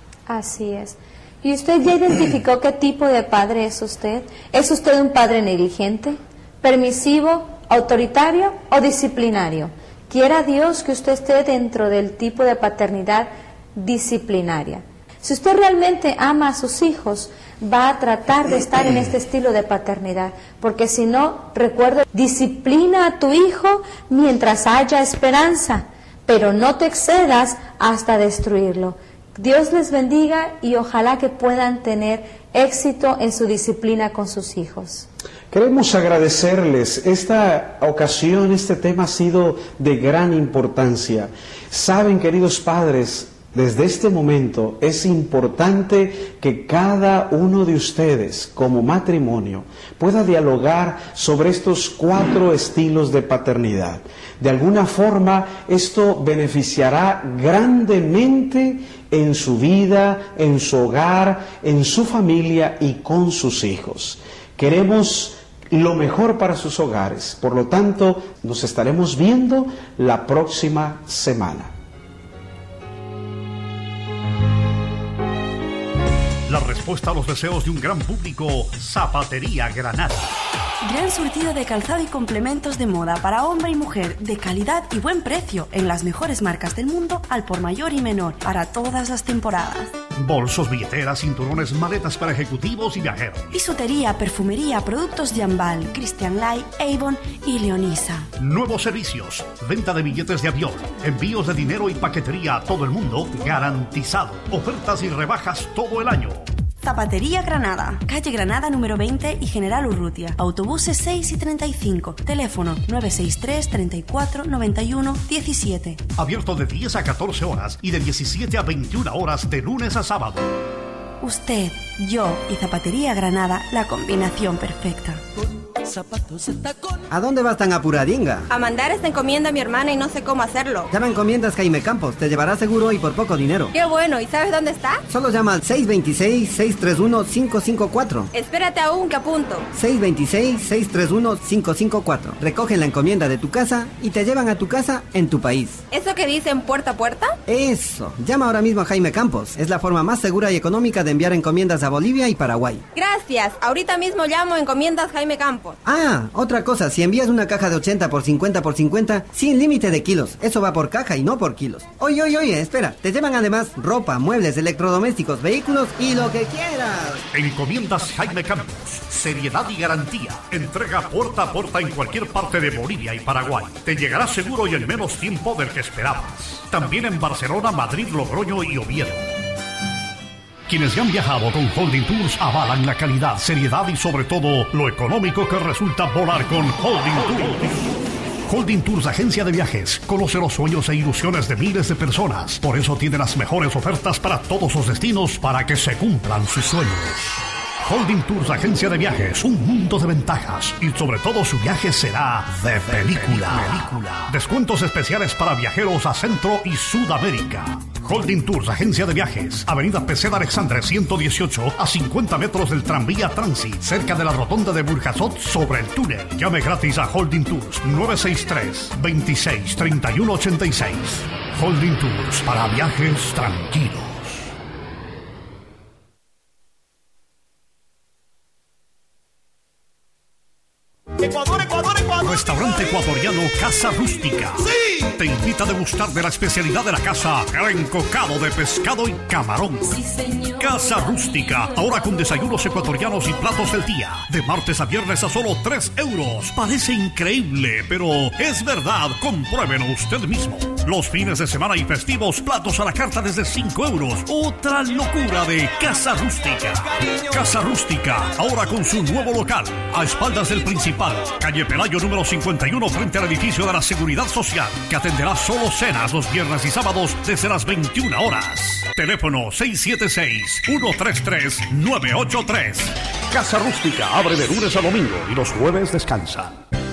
Así es. ¿Y usted ya identificó qué tipo de padre es usted? ¿Es usted un padre negligente, permisivo, autoritario o disciplinario? Quiera Dios que usted esté dentro del tipo de paternidad disciplinaria. Si usted realmente ama a sus hijos, va a tratar de estar en este estilo de paternidad, porque si no, recuerda, disciplina a tu hijo mientras haya esperanza, pero no te excedas hasta destruirlo. Dios les bendiga y ojalá que puedan tener éxito en su disciplina con sus hijos. Queremos agradecerles. Esta ocasión, este tema ha sido de gran importancia. Saben, queridos padres, Desde este momento es importante que cada uno de ustedes, como matrimonio, pueda dialogar sobre estos cuatro estilos de paternidad. De alguna forma, esto beneficiará grandemente en su vida, en su hogar, en su familia y con sus hijos. Queremos lo mejor para sus hogares, por lo tanto, nos estaremos viendo la próxima semana. La respuesta a los deseos de un gran público, Zapatería Granada. Gran surtido de calzado y complementos de moda para hombre y mujer, de calidad y buen precio, en las mejores marcas del mundo, al por mayor y menor, para todas las temporadas. Bolsos, billeteras, cinturones, maletas para ejecutivos y viajeros. Bisutería, perfumería, productos de Ambal, Christian Lay, Avon y Leonisa. Nuevos servicios, venta de billetes de avión, envíos de dinero y paquetería a todo el mundo, garantizado. Ofertas y rebajas todo el año. Zapatería Granada, calle Granada número veinte y General Urrutia. Autobuses seis y treinta y cinco. Teléfono nueve seis tres, treinta y cuatro, noventa y uno, diecisiete. Abierto de diez a catorce horas y de diecisiete a veintiuna horas de lunes a sábado. Usted, yo y Zapatería Granada, la combinación perfecta. ¿A dónde vas tan apuradinga? A mandar esta encomienda a mi hermana y no sé cómo hacerlo. Llama Encomiendas Jaime Campos, te llevará seguro y por poco dinero. ¡Qué bueno! ¿Y sabes dónde está? Solo llama al seis dos seis, seis tres uno, cinco cinco cuatro. Espérate aún que apunto. seis dos seis, seis tres uno, cinco cinco cuatro. Recogen la encomienda de tu casa y te llevan a tu casa en tu país. ¿Eso que dicen puerta a puerta? Eso. Llama ahora mismo a Jaime Campos. Es la forma más segura y económica de enviar encomiendas a Bolivia y Paraguay. Gracias. Ahorita mismo llamo a Encomiendas Jaime Campos. Ah, otra cosa, si envías una caja de ochenta por cincuenta por cincuenta, sin límite de kilos, eso va por caja y no por kilos. Oye, oye, oye, espera, te llevan además ropa, muebles, electrodomésticos, vehículos y lo que quieras. Encomiendas Jaime Campos, seriedad y garantía. Entrega puerta a puerta en cualquier parte de Bolivia y Paraguay. Te llegará seguro y en menos tiempo del que esperabas. También en Barcelona, Madrid, Logroño y Oviedo. Quienes ya han viajado con Holding Tours avalan la calidad, seriedad y sobre todo lo económico que resulta volar con Holding Tours. Holding Tours, agencia de viajes, conoce los sueños e ilusiones de miles de personas. Por eso tiene las mejores ofertas para todos los destinos para que se cumplan sus sueños. Holding Tours, agencia de viajes, un mundo de ventajas y sobre todo su viaje será de película. película. Descuentos especiales para viajeros a Centro y Sudamérica. Holding Tours, agencia de viajes, Avenida Peseda Alexandre ciento dieciocho, a cincuenta metros del tranvía Transit, cerca de la rotonda de Burjasot sobre el túnel. Llame gratis a Holding Tours nueve seis tres, veintiséis, treinta y uno ochenta y seis. Holding Tours, para viajes tranquilos. Ecuador, Ecuador, Ecuador. Restaurante ecuatoriano Casa Rústica. ¡Sí! Te invita a degustar de la especialidad de la casa, el encocado de pescado y camarón. Sí, señor. Casa Rústica, ahora con desayunos ecuatorianos y platos del día. De martes a viernes a solo tres euros. Parece increíble, pero es verdad. Compruébelo usted mismo. Los fines de semana y festivos, platos a la carta desde cinco euros. Otra locura de Casa Rústica. Casa Rústica, ahora con su nuevo local, a espaldas del Principal, calle Pelayo número cincuenta y uno, frente al edificio de la Seguridad Social, que atenderá solo cenas los viernes y sábados desde las veintiuna horas. Teléfono seis siete seis, uno tres tres, nueve ocho tres. Casa Rústica abre de lunes a domingo y los jueves descansa.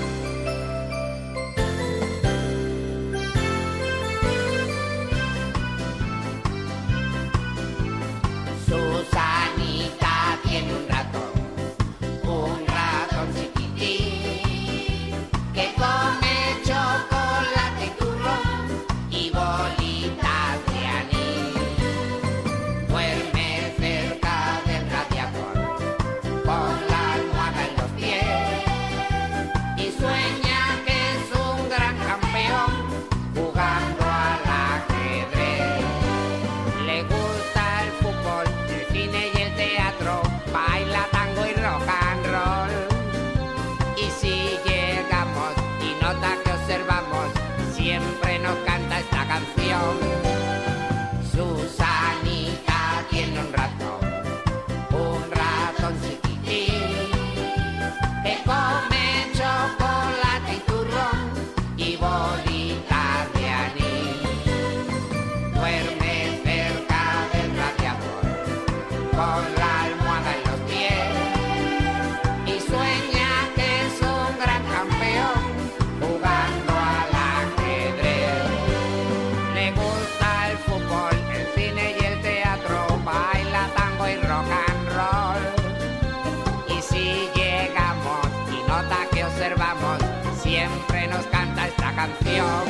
Susanita tiene un ratón, un ratón chiquitín, que come chocolate y turrón y bolitas de anís. Duerme cerca del radiador, con la almohada en los pies, y sueña que es un gran campeón, jugando al ajedrez. Le gusta el fútbol, el cine y el teatro, baila tango y rock and roll. Y si llegamos y nota que observamos, siempre nos canta esta canción. Susanita tiene un ratón, un ratón chiquitín, que come chocolate y turrón y bolitas de anís. Duerme canción.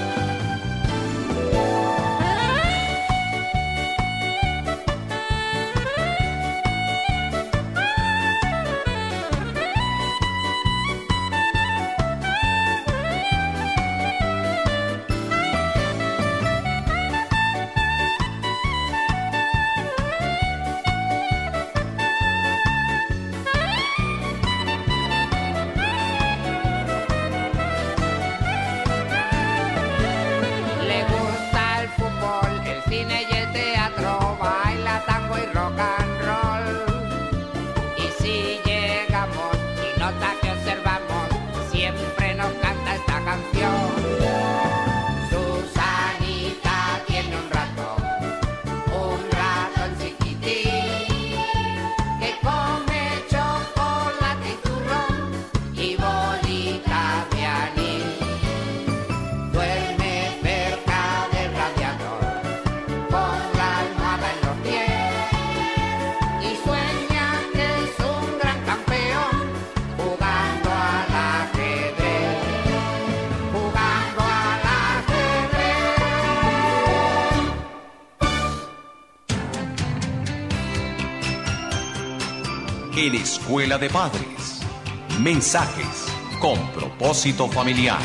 En Escuela de Padres, mensajes con propósito familiar.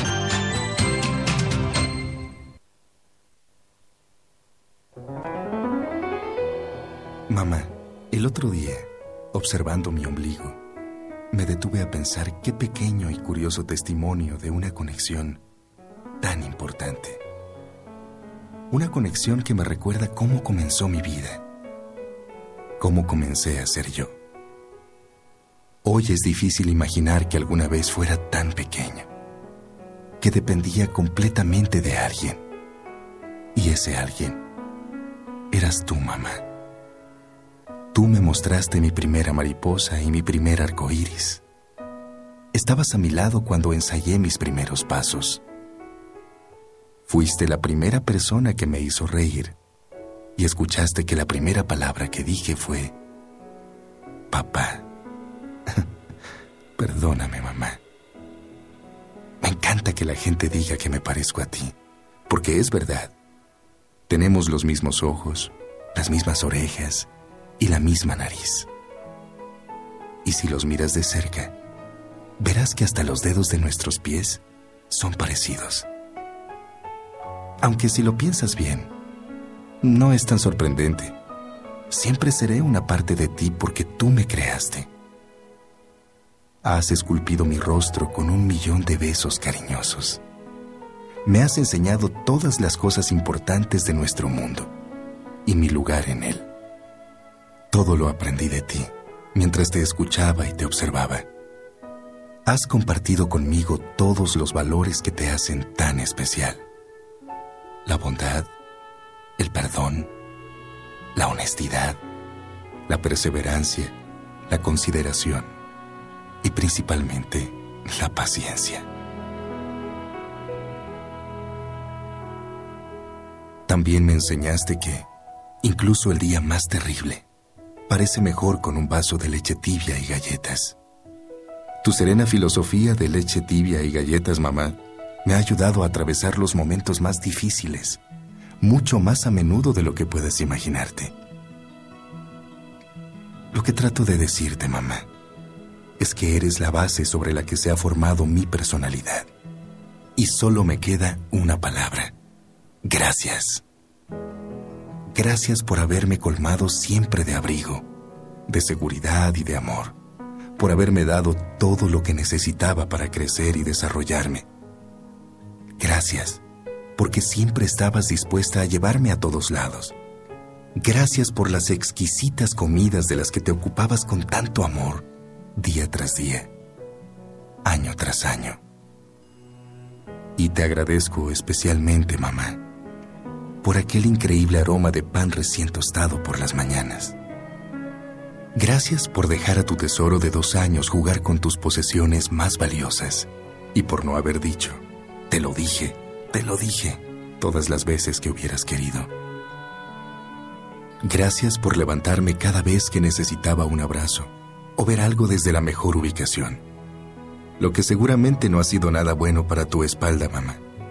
Mamá, el otro día, observando mi ombligo, me detuve a pensar qué pequeño y curioso testimonio de una conexión tan importante. Una conexión que me recuerda cómo comenzó mi vida, cómo comencé a ser yo. Hoy es difícil imaginar que alguna vez fuera tan pequeño, que dependía completamente de alguien. Y ese alguien eras tú, mamá. Tú me mostraste mi primera mariposa y mi primer arco iris. Estabas a mi lado cuando ensayé mis primeros pasos. Fuiste la primera persona que me hizo reír y escuchaste que la primera palabra que dije fue papá. Perdóname, mamá. Me encanta que la gente diga que me parezco a ti, porque es verdad. Tenemos los mismos ojos, las mismas orejas y la misma nariz. Y si los miras de cerca, verás que hasta los dedos de nuestros pies son parecidos. Aunque si lo piensas bien, no es tan sorprendente. Siempre seré una parte de ti porque tú me creaste. Has esculpido mi rostro con un millón de besos cariñosos. Me has enseñado todas las cosas importantes de nuestro mundo y mi lugar en él. Todo lo aprendí de ti mientras te escuchaba y te observaba. Has compartido conmigo todos los valores que te hacen tan especial. La bondad, el perdón, la honestidad, la perseverancia, la consideración y principalmente la paciencia. También me enseñaste que, incluso el día más terrible, parece mejor con un vaso de leche tibia y galletas. Tu serena filosofía de leche tibia y galletas, mamá, me ha ayudado a atravesar los momentos más difíciles, mucho más a menudo de lo que puedes imaginarte. Lo que trato de decirte, mamá, es que eres la base sobre la que se ha formado mi personalidad. Y solo me queda una palabra. Gracias. Gracias por haberme colmado siempre de abrigo, de seguridad y de amor. Por haberme dado todo lo que necesitaba para crecer y desarrollarme. Gracias, porque siempre estabas dispuesta a llevarme a todos lados. Gracias por las exquisitas comidas de las que te ocupabas con tanto amor, día tras día, año tras año. Y te agradezco especialmente, mamá, por aquel increíble aroma de pan recién tostado por las mañanas. Gracias por dejar a tu tesoro de dos años jugar con tus posesiones más valiosas y por no haber dicho, te lo dije, te lo dije, todas las veces que hubieras querido. Gracias por levantarme cada vez que necesitaba un abrazo o ver algo desde la mejor ubicación. Lo que seguramente no ha sido nada bueno para tu espalda, mamá.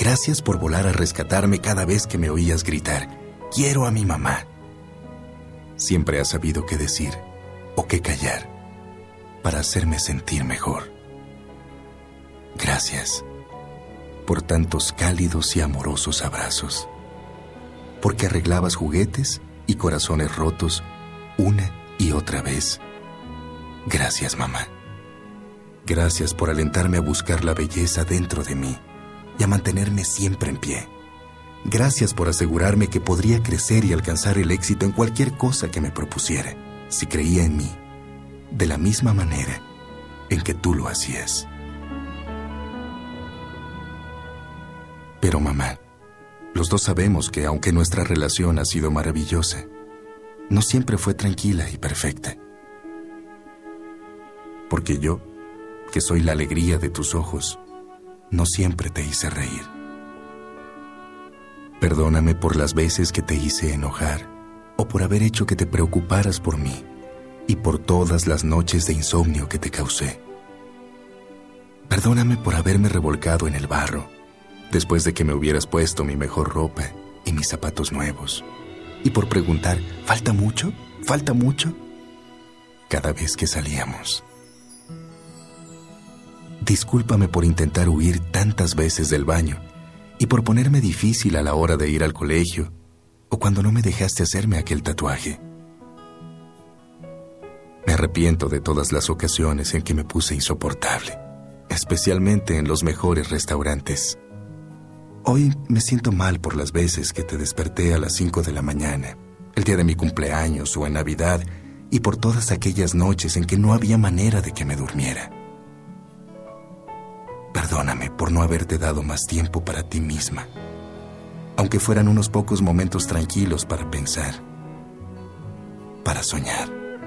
Gracias por volar a rescatarme cada vez que me oías gritar, quiero a mi mamá. Siempre has sabido qué decir o qué callar para hacerme sentir mejor. Gracias por tantos cálidos y amorosos abrazos, porque arreglabas juguetes y corazones rotos una y otra vez. Gracias, mamá. Gracias por alentarme a buscar la belleza dentro de mí y a mantenerme siempre en pie. Gracias por asegurarme que podría crecer y alcanzar el éxito en cualquier cosa que me propusiera, si creía en mí, de la misma manera en que tú lo hacías. Pero mamá, los dos sabemos que aunque nuestra relación ha sido maravillosa, no siempre fue tranquila y perfecta. Porque yo, que soy la alegría de tus ojos, no siempre te hice reír. Perdóname por las veces que te hice enojar o por haber hecho que te preocuparas por mí y por todas las noches de insomnio que te causé. Perdóname por haberme revolcado en el barro después de que me hubieras puesto mi mejor ropa y mis zapatos nuevos, y por preguntar, ¿falta mucho? ¿Falta mucho? Cada vez que salíamos. Discúlpame por intentar huir tantas veces del baño y por ponerme difícil a la hora de ir al colegio o cuando no me dejaste hacerme aquel tatuaje. Me arrepiento de todas las ocasiones en que me puse insoportable, especialmente en los mejores restaurantes. Hoy me siento mal por las veces que te desperté a las cinco de la mañana, el día de mi cumpleaños o en Navidad, y por todas aquellas noches en que no había manera de que me durmiera. Perdóname por no haberte dado más tiempo para ti misma, aunque fueran unos pocos momentos tranquilos para pensar, para soñar.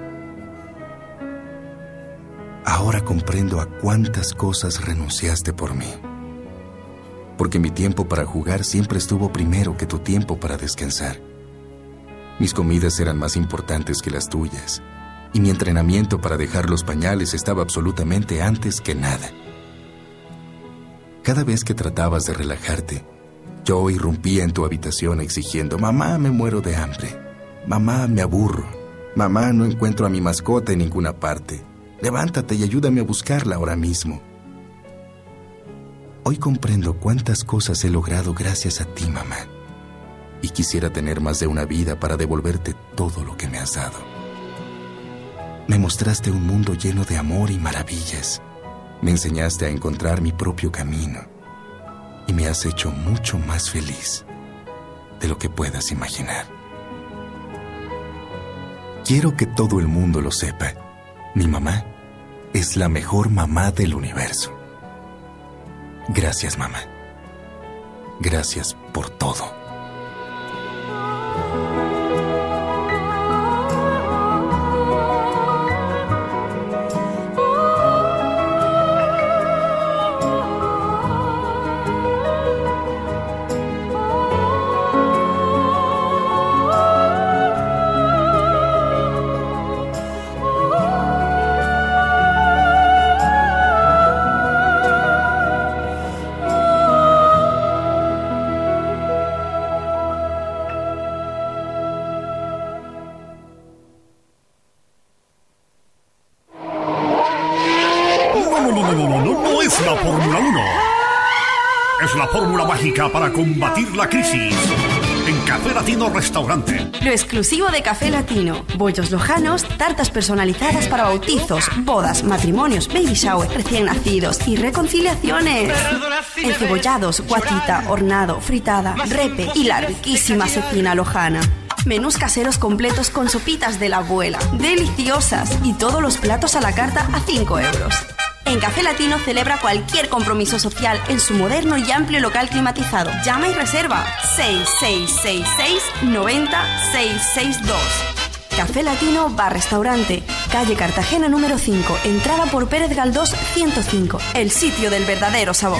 Ahora comprendo a cuántas cosas renunciaste por mí, porque mi tiempo para jugar siempre estuvo primero que tu tiempo para descansar. Mis comidas eran más importantes que las tuyas, y mi entrenamiento para dejar los pañales estaba absolutamente antes que nada. Cada vez que tratabas de relajarte, yo irrumpía en tu habitación exigiendo, mamá, me muero de hambre, mamá, me aburro, mamá, no encuentro a mi mascota en ninguna parte, levántate y ayúdame a buscarla ahora mismo. Hoy comprendo cuántas cosas he logrado gracias a ti, mamá, y quisiera tener más de una vida para devolverte todo lo que me has dado. Me mostraste un mundo lleno de amor y maravillas. Me enseñaste a encontrar mi propio camino y me has hecho mucho más feliz de lo que puedas imaginar. Quiero que todo el mundo lo sepa. Mi mamá es la mejor mamá del universo. Gracias, mamá. Gracias por todo. Para combatir la crisis en Café Latino Restaurante. Lo exclusivo de Café Latino: bollos lojanos, tartas personalizadas para bautizos, bodas, matrimonios, baby shower, recién nacidos y reconciliaciones. Encebollados, guatita, hornado, fritada, repe y la riquísima cecina lojana. Menús caseros completos con sopitas de la abuela, deliciosas, y todos los platos a la carta a cinco euros. En Café Latino celebra cualquier compromiso social en su moderno y amplio local climatizado. Llama y reserva seis seis seis seis, nueve cero, seis seis dos. Café Latino Bar Restaurante, calle Cartagena número cinco, entrada por Pérez Galdós ciento cinco, el sitio del verdadero sabor.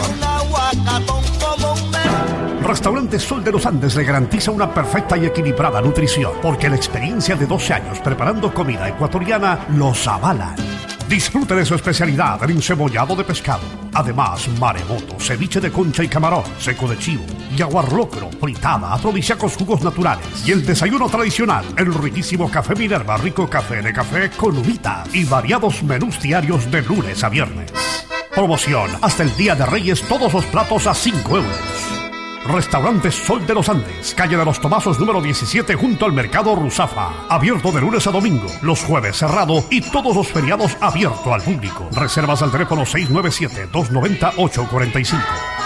Restaurante Sol de los Andes le garantiza una perfecta y equilibrada nutrición, porque la experiencia de doce años preparando comida ecuatoriana los avala. Disfrute de su especialidad, el encebollado de pescado. Además, maremoto, ceviche de concha y camarón, seco de chivo, yaguar locro, fritada, afrodisíacos jugos naturales. Y el desayuno tradicional, el riquísimo café Minerva, rico café de café con uvitas y variados menús diarios de lunes a viernes. Promoción, hasta el Día de Reyes, todos los platos a cinco euros. Restaurante Sol de los Andes, calle de los Tomasos número diecisiete junto al Mercado Ruzafa. Abierto de lunes a domingo, los jueves cerrado y todos los feriados abierto al público. Reservas al teléfono seis nueve siete, dos nueve cero, ocho cuatro cinco.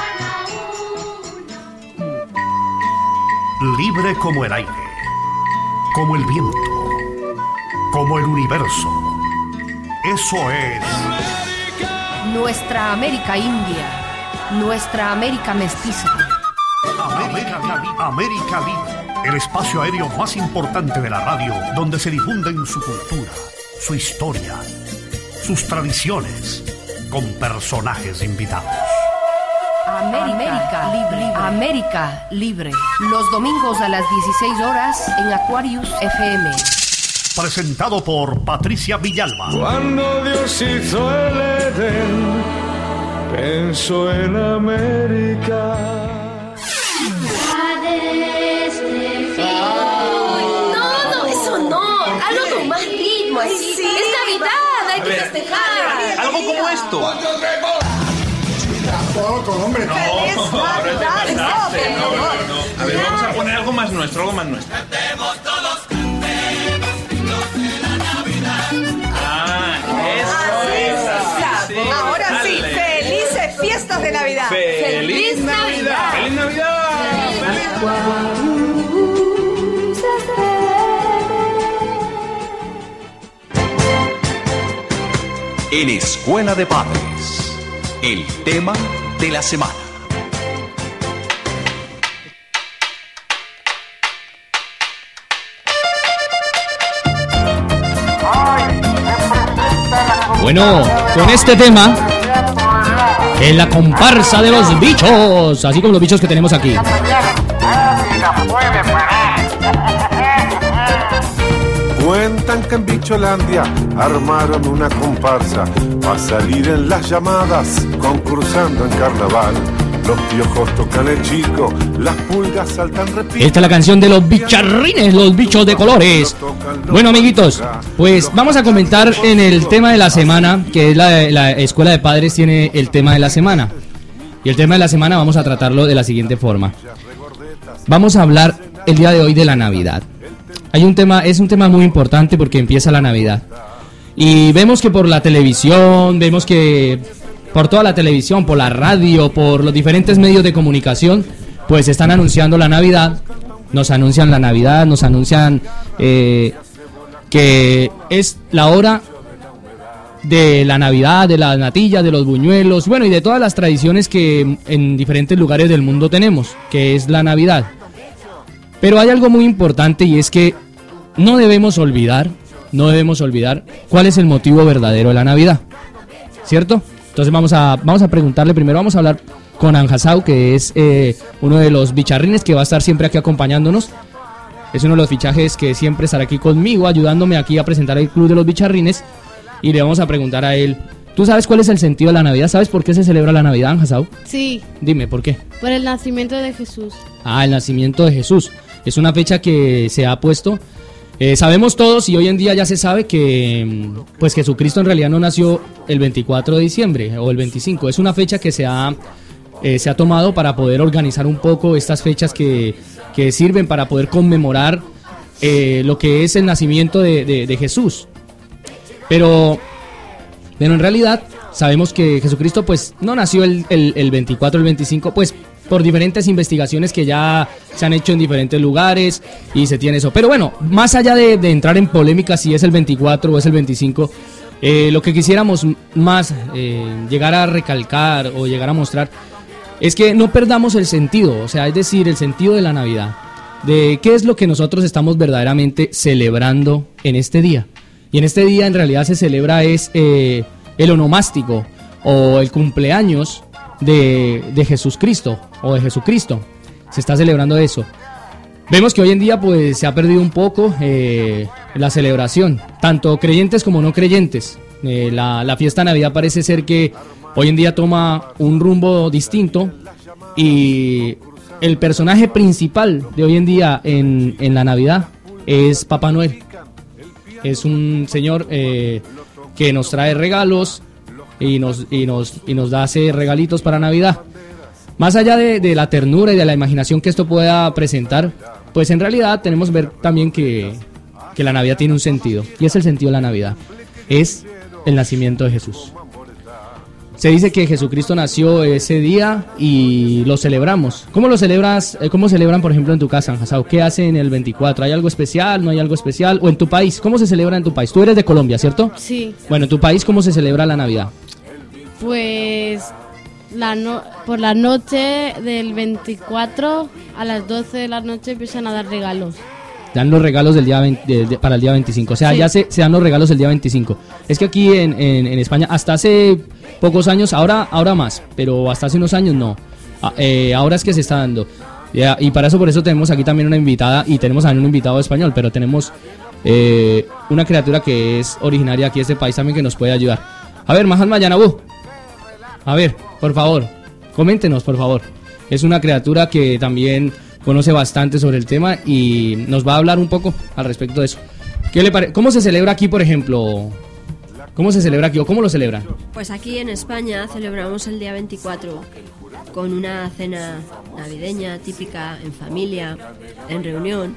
Libre como el aire, como el viento, como el universo. Eso es nuestra América India, nuestra América mestiza. América, América Libre, el espacio aéreo más importante de la radio, donde se difunden su cultura, su historia, sus tradiciones, con personajes invitados. América, América Libre. América Libre. Los domingos a las dieciséis horas en Aquarius F M. Presentado por Patricia Villalba. Cuando Dios hizo el Edén, pensó en América. No, no, eso no. Hazlo con más ritmo, así. Sí. Es Navidad, hay que festejar. Algo como esto. Tampoco, hombre, no. ¡Feliz Navidad! No, no, no, no. A ver, vamos a poner algo más nuestro, algo más nuestro. Cantemos todos, cantemos de la Navidad. Ah, eso ah, es. Sí, Así, sí. Ahora dale. sí, felices fiestas de Navidad. ¡Feliz Navidad! ¡Feliz Navidad! En Escuela de Padres, el tema de la semana. Bueno, con este tema, en la comparsa de los bichos, así como los bichos que tenemos aquí. Cuentan que en Bicholandia armaron una comparsa para salir en las llamadas, concursando en carnaval. Los piojos tocan el chico, las pulgas saltan repito. Esta es la canción de los bicharrines, los bichos de colores. Bueno, amiguitos, pues vamos a comentar en el tema de la semana, que es la, la Escuela de Padres tiene el tema de la semana. Y el tema de la semana vamos a tratarlo de la siguiente forma. Vamos a hablar el día de hoy de la Navidad. Hay un tema, es un tema muy importante porque empieza la Navidad. Y vemos que por la televisión, vemos que por toda la televisión, por la radio, por los diferentes medios de comunicación, pues están anunciando la Navidad. Nos anuncian la Navidad, nos anuncian eh, que es la hora de la Navidad, de las natillas, de los buñuelos, bueno, y de todas las tradiciones que en diferentes lugares del mundo tenemos, que es la Navidad. Pero hay algo muy importante y es que no debemos olvidar, no debemos olvidar cuál es el motivo verdadero de la Navidad, ¿cierto? Entonces vamos a, vamos a preguntarle primero, vamos a hablar con Anjasau, que es eh, uno de los bicharrines que va a estar siempre aquí acompañándonos. Es uno de los fichajes que siempre estará aquí conmigo, ayudándome aquí a presentar el Club de los Bicharrines. Y le vamos a preguntar a él, ¿tú sabes cuál es el sentido de la Navidad? ¿Sabes por qué se celebra la Navidad, Anjasau? Sí. Dime, ¿por qué? Por el nacimiento de Jesús. Ah, el nacimiento de Jesús. Es una fecha que se ha puesto, eh, sabemos todos y hoy en día ya se sabe que pues Jesucristo en realidad no nació el veinticuatro de diciembre o el veinticinco. Es una fecha que se ha, eh, se ha tomado para poder organizar un poco estas fechas que, que sirven para poder conmemorar eh, lo que es el nacimiento de, de, de Jesús. Pero, pero en realidad sabemos que Jesucristo pues no nació el, el, el veinticuatro, el veinticinco, pues por diferentes investigaciones que ya se han hecho en diferentes lugares y se tiene eso. Pero bueno, más allá de, de entrar en polémica si es el veinticuatro o es el veinticinco, eh, lo que quisiéramos más eh, llegar a recalcar o llegar a mostrar es que no perdamos el sentido, o sea, es decir, el sentido de la Navidad, de qué es lo que nosotros estamos verdaderamente celebrando en este día. Y en este día en realidad se celebra es eh, el onomástico o el cumpleaños de, de Jesucristo o de Jesucristo. Se está celebrando eso. Vemos que hoy en día pues se ha perdido un poco eh, la celebración, tanto creyentes como no creyentes. Eh, la, la fiesta de Navidad parece ser que hoy en día toma un rumbo distinto y el personaje principal de hoy en día en, en la Navidad es Papá Noel. Es un señor eh, que nos trae regalos y nos, y nos, y nos da hace regalitos para Navidad. Más allá de, de la ternura y de la imaginación que esto pueda presentar, pues en realidad tenemos que ver también que, que la Navidad tiene un sentido. Y es el sentido de la Navidad. Es el nacimiento de Jesús. Se dice que Jesucristo nació ese día y lo celebramos. ¿Cómo lo celebras? ¿Cómo celebran, por ejemplo, en tu casa, Hasao? ¿Qué hacen el veinticuatro? ¿Hay algo especial? ¿No hay algo especial? ¿O en tu país? ¿Cómo se celebra en tu país? Tú eres de Colombia, ¿cierto? Sí. Bueno, en tu país, ¿cómo se celebra la Navidad? Pues la no- por la noche del veinticuatro a las doce de la noche empiezan a dar regalos. Dan los regalos del día veinte, de, de, para el día veinticinco. O sea, Sí. ya se, se dan los regalos el día veinticinco. Es que aquí en, en, en España, hasta hace pocos años, ahora ahora más, pero hasta hace unos años no. Ah, eh, ahora es que se está dando. Ya, y para eso, por eso tenemos aquí también una invitada, y tenemos también un invitado español, pero tenemos eh, una criatura que es originaria aquí de este país también que nos puede ayudar. A ver, Mahatma Yanabú. A ver, por favor, coméntenos, por favor. Es una criatura que también conoce bastante sobre el tema y nos va a hablar un poco al respecto de eso. ¿Qué le pare- ¿Cómo se celebra aquí, por ejemplo? ¿Cómo se celebra aquí o cómo lo celebran? Pues aquí en España celebramos el día veinticuatro con una cena navideña típica en familia, en reunión.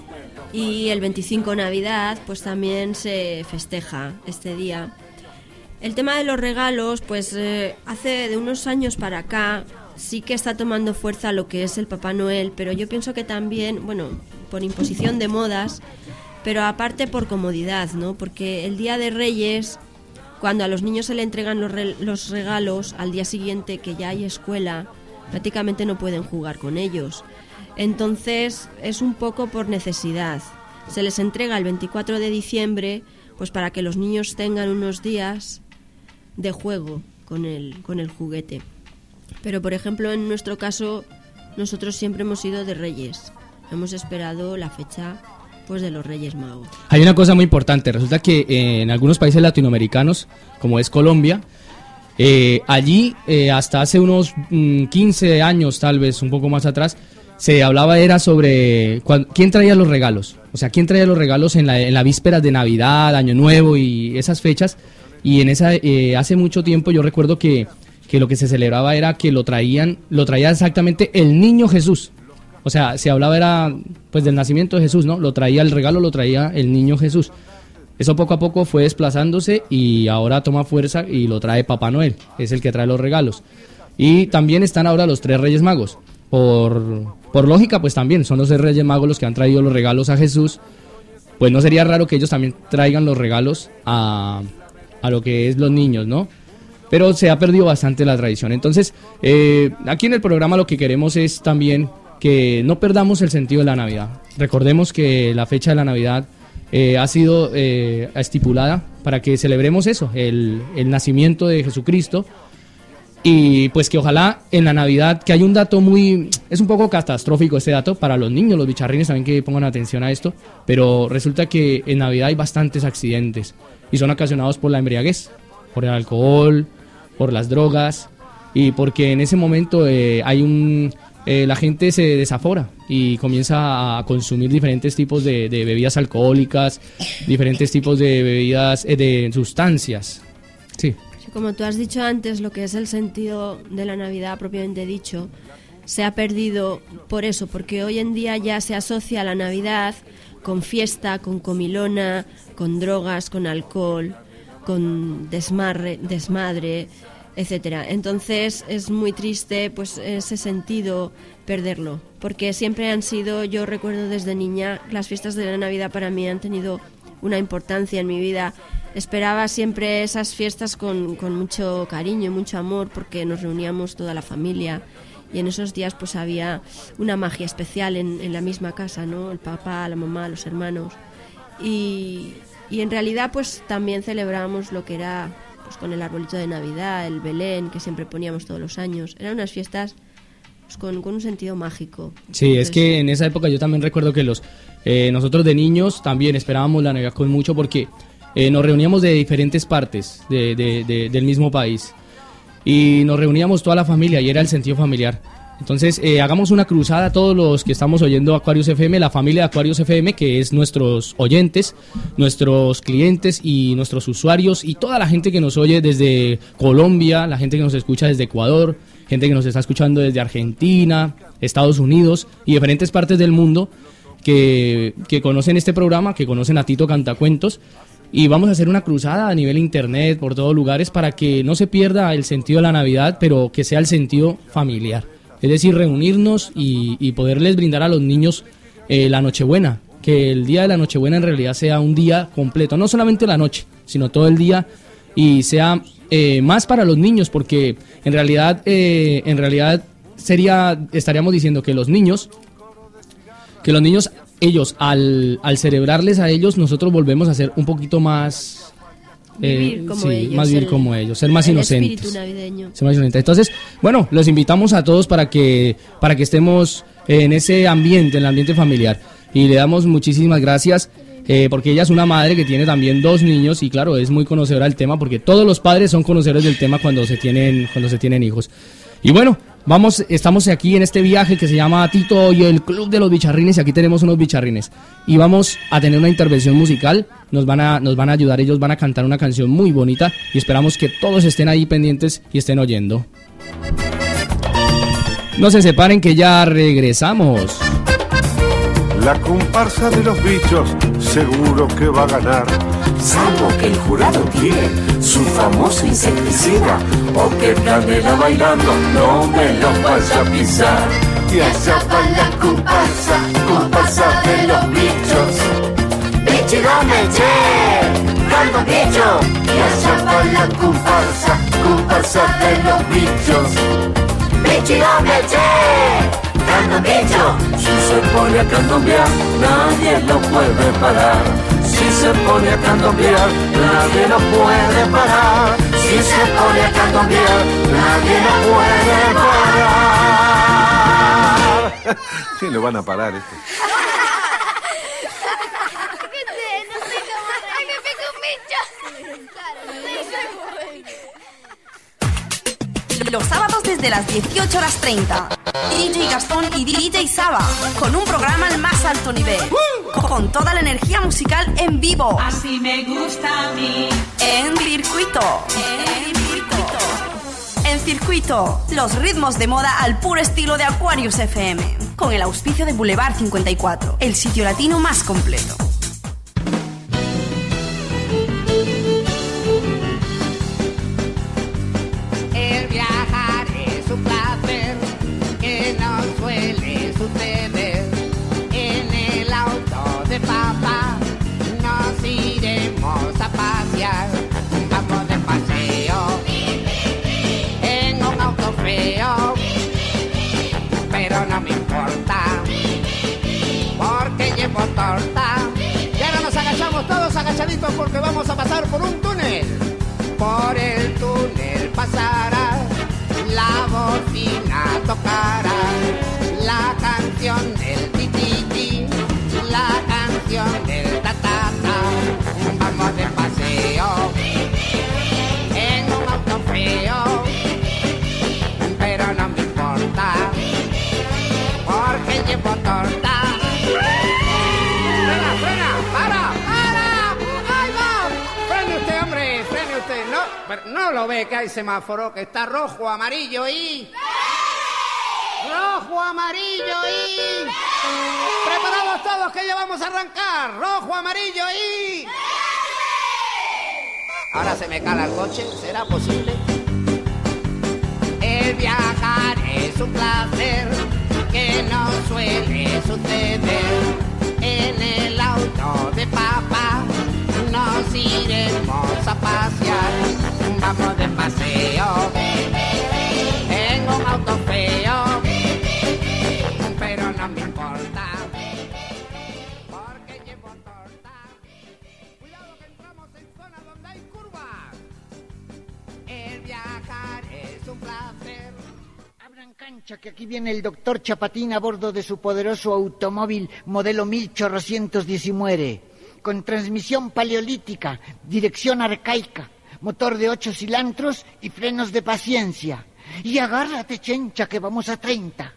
Y el veinticinco Navidad, pues también se festeja este día. El tema de los regalos, pues eh, hace de unos años para acá sí que está tomando fuerza lo que es el Papá Noel, pero yo pienso que también, bueno, por imposición de modas, pero aparte por comodidad, ¿no? Porque el Día de Reyes, cuando a los niños se le entregan los, re- los regalos, al día siguiente que ya hay escuela, prácticamente no pueden jugar con ellos. Entonces es un poco por necesidad. Se les entrega el veinticuatro de diciembre, pues para que los niños tengan unos días de juego con el, con el juguete. Pero por ejemplo en nuestro caso nosotros siempre hemos ido de Reyes. Hemos esperado la fecha pues de los Reyes Magos. Hay una cosa muy importante. Resulta que eh, en algunos países latinoamericanos, como es Colombia, eh, allí eh, hasta hace unos mm, quince años, tal vez un poco más atrás, se hablaba era sobre cuan- quién traía los regalos. O sea, quién traía los regalos en la, en la víspera de Navidad, Año Nuevo y esas fechas. Y en esa eh, hace mucho tiempo yo recuerdo que, que lo que se celebraba era que lo traían, lo traía exactamente el niño Jesús. O sea, se hablaba era pues del nacimiento de Jesús, ¿no? Lo traía el regalo, lo traía el niño Jesús. Eso poco a poco fue desplazándose y ahora toma fuerza y lo trae Papá Noel, es el que trae los regalos. Y también están ahora los tres Reyes Magos. Por, por lógica, pues también son los tres Reyes Magos los que han traído los regalos a Jesús. Pues no sería raro que ellos también traigan los regalos a, a lo que es los niños, ¿no? Pero se ha perdido bastante la tradición. Entonces, eh, aquí en el programa lo que queremos es también que no perdamos el sentido de la Navidad. Recordemos que la fecha de la Navidad eh, ha sido eh, estipulada para que celebremos eso, el, el nacimiento de Jesucristo. Y pues que ojalá en la Navidad, que hay un dato muy, es un poco catastrófico este dato para los niños, los bicharrines también que pongan atención a esto, pero resulta que en Navidad hay bastantes accidentes y son ocasionados por la embriaguez, por el alcohol, por las drogas y porque en ese momento eh, hay un, eh, la gente se desafora y comienza a consumir diferentes tipos de, de bebidas alcohólicas, diferentes tipos de bebidas, eh, de sustancias, sí. Como tú has dicho antes, lo que es el sentido de la Navidad propiamente dicho, se ha perdido por eso, porque hoy en día ya se asocia la Navidad con fiesta, con comilona, con drogas, con alcohol, con desmarre, desmadre, etcétera. Entonces es muy triste pues ese sentido perderlo, porque siempre han sido, yo recuerdo desde niña, las fiestas de la Navidad para mí han tenido una importancia en mi vida. Esperaba siempre esas fiestas con, con mucho cariño, mucho amor, porque nos reuníamos toda la familia y en esos días pues había una magia especial en, en la misma casa, ¿no? El papá, la mamá, los hermanos y, y en realidad pues también celebrábamos lo que era pues con el arbolito de Navidad, el Belén que siempre poníamos todos los años. Eran unas fiestas pues, con, con un sentido mágico. Sí, Entonces, es que en esa época yo también recuerdo que los eh, nosotros de niños también esperábamos la Navidad con mucho porque eh, nos reuníamos de diferentes partes de, de, de, del mismo país y nos reuníamos toda la familia y era el sentido familiar. Entonces, eh, hagamos una cruzada todos los que estamos oyendo Aquarius F M, la familia de Aquarius F M, que es nuestros oyentes, nuestros clientes y nuestros usuarios y toda la gente que nos oye desde Colombia, la gente que nos escucha desde Ecuador, gente que nos está escuchando desde Argentina, Estados Unidos y diferentes partes del mundo que, que conocen este programa, que conocen a Tito Cantacuentos. Y vamos a hacer una cruzada a nivel internet, por todos lugares, para que no se pierda el sentido de la Navidad, pero que sea el sentido familiar. Es decir, reunirnos y, y poderles brindar a los niños eh, la Nochebuena, que el día de la Nochebuena en realidad sea un día completo, no solamente la noche, sino todo el día, y sea eh, más para los niños, porque en realidad, eh, en realidad sería, estaríamos diciendo que los niños, que los niños, ellos, al, al celebrarles a ellos, nosotros volvemos a ser un poquito más... Vivir Eh, como sí, ellos, más vivir el- como ellos, ser más el inocentes. espíritu navideño. Ser más inocentes. Entonces, bueno, los invitamos a todos para que para que estemos en ese ambiente, en el ambiente familiar. Y le damos muchísimas gracias eh, porque ella es una madre que tiene también dos niños y claro, es muy conocedora del tema porque todos los padres son conocedores del tema cuando se tienen cuando se tienen hijos. Y bueno, vamos, estamos aquí en este viaje que se llama Tito y el Club de los Bicharrines y aquí tenemos unos bicharrines y vamos a tener una intervención musical, nos van a nos van a ayudar, ellos van a cantar una canción muy bonita y esperamos que todos estén ahí pendientes y estén oyendo. No se separen que ya regresamos. La comparsa de los bichos seguro que va a ganar. Salvo que el jurado tiene su famoso insecticida o que Canela bailando no me lo vaya a pisar. Y allá va la comparsa, comparsa de los bichos. Bichigomeche, dando bicho. Y allá va la comparsa, comparsa de los bichos. Bichigomeche, dando bicho. Si se pone a candombear, nadie lo puede parar. Si se pone a candombear, nadie lo puede parar. Si se pone a candombear, nadie lo puede parar. Sí, lo van a parar este. Los sábados desde las dieciocho horas treinta. D J Gastón y D J Saba, con un programa al más alto nivel. Con toda la energía musical en vivo. Así me gusta a mí. En circuito. En circuito. En circuito. Los ritmos de moda al puro estilo de Aquarius F M. Con el auspicio de Boulevard cincuenta y cuatro, el sitio latino más completo. El viajar es un placer que no suele suceder. En el auto de papá nos iremos a pasear. Vamos de paseo en un auto feo, pero no me importa porque llevo torta. Y ahora nos agachamos todos agachaditos porque vamos a pasar por un túnel. Por el túnel pasará, la bocina tocará, la canción del tititi, la canción del tatata. Vamos de paseo en un auto feo, pero no me importa porque llevo torta. ¡Frena, frena! ¡Para! ¡Para! ¡Ahí va! ¡Frene usted, hombre! ¡Frene usted! No, pero no lo ve que hay semáforo que está rojo, amarillo y... ¡Rojo, amarillo y... ¡Preparados todos que ya vamos a arrancar! ¡Rojo, amarillo y... Ahora se me cala el coche, ¿será posible? El viajar es un placer que no suele suceder. En el auto de papá nos iremos a pasear. Vamos de paseo en un auto feo, pero no me importa porque llevo torta. Cuidado que entramos en zona donde hay curvas. El viajar es un placer. Abran cancha que aquí viene el doctor Chapatín a bordo de su poderoso automóvil modelo mil ochocientos diez y muere. con transmisión paleolítica, dirección arcaica, motor de ocho cilindros y frenos de paciencia. Y agárrate, chencha, que vamos a treinta.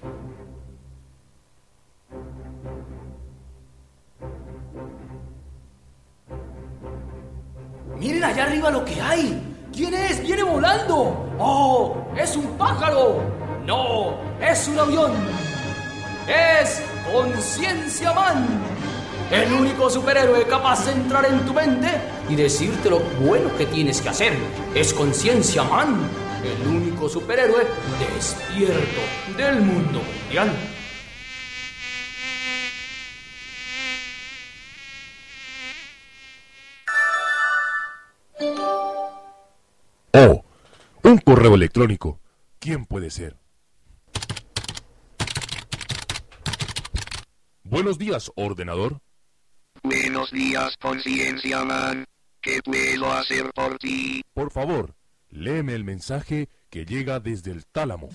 ¡Miren allá arriba lo que hay! ¿Quién es? ¡Viene volando! ¡Oh! ¡Es un pájaro! ¡No! ¡Es un avión! ¡Es Conciencia Man! El único superhéroe capaz de entrar en tu mente y decirte lo bueno que tienes que hacer. Es Conciencia Man, el único superhéroe despierto del mundo mundial. Oh, un correo electrónico. ¿Quién puede ser? Buenos días, ordenador. Buenos días, Conciencia Man. ¿Qué puedo hacer por ti? Por favor, léeme el mensaje que llega desde el tálamo.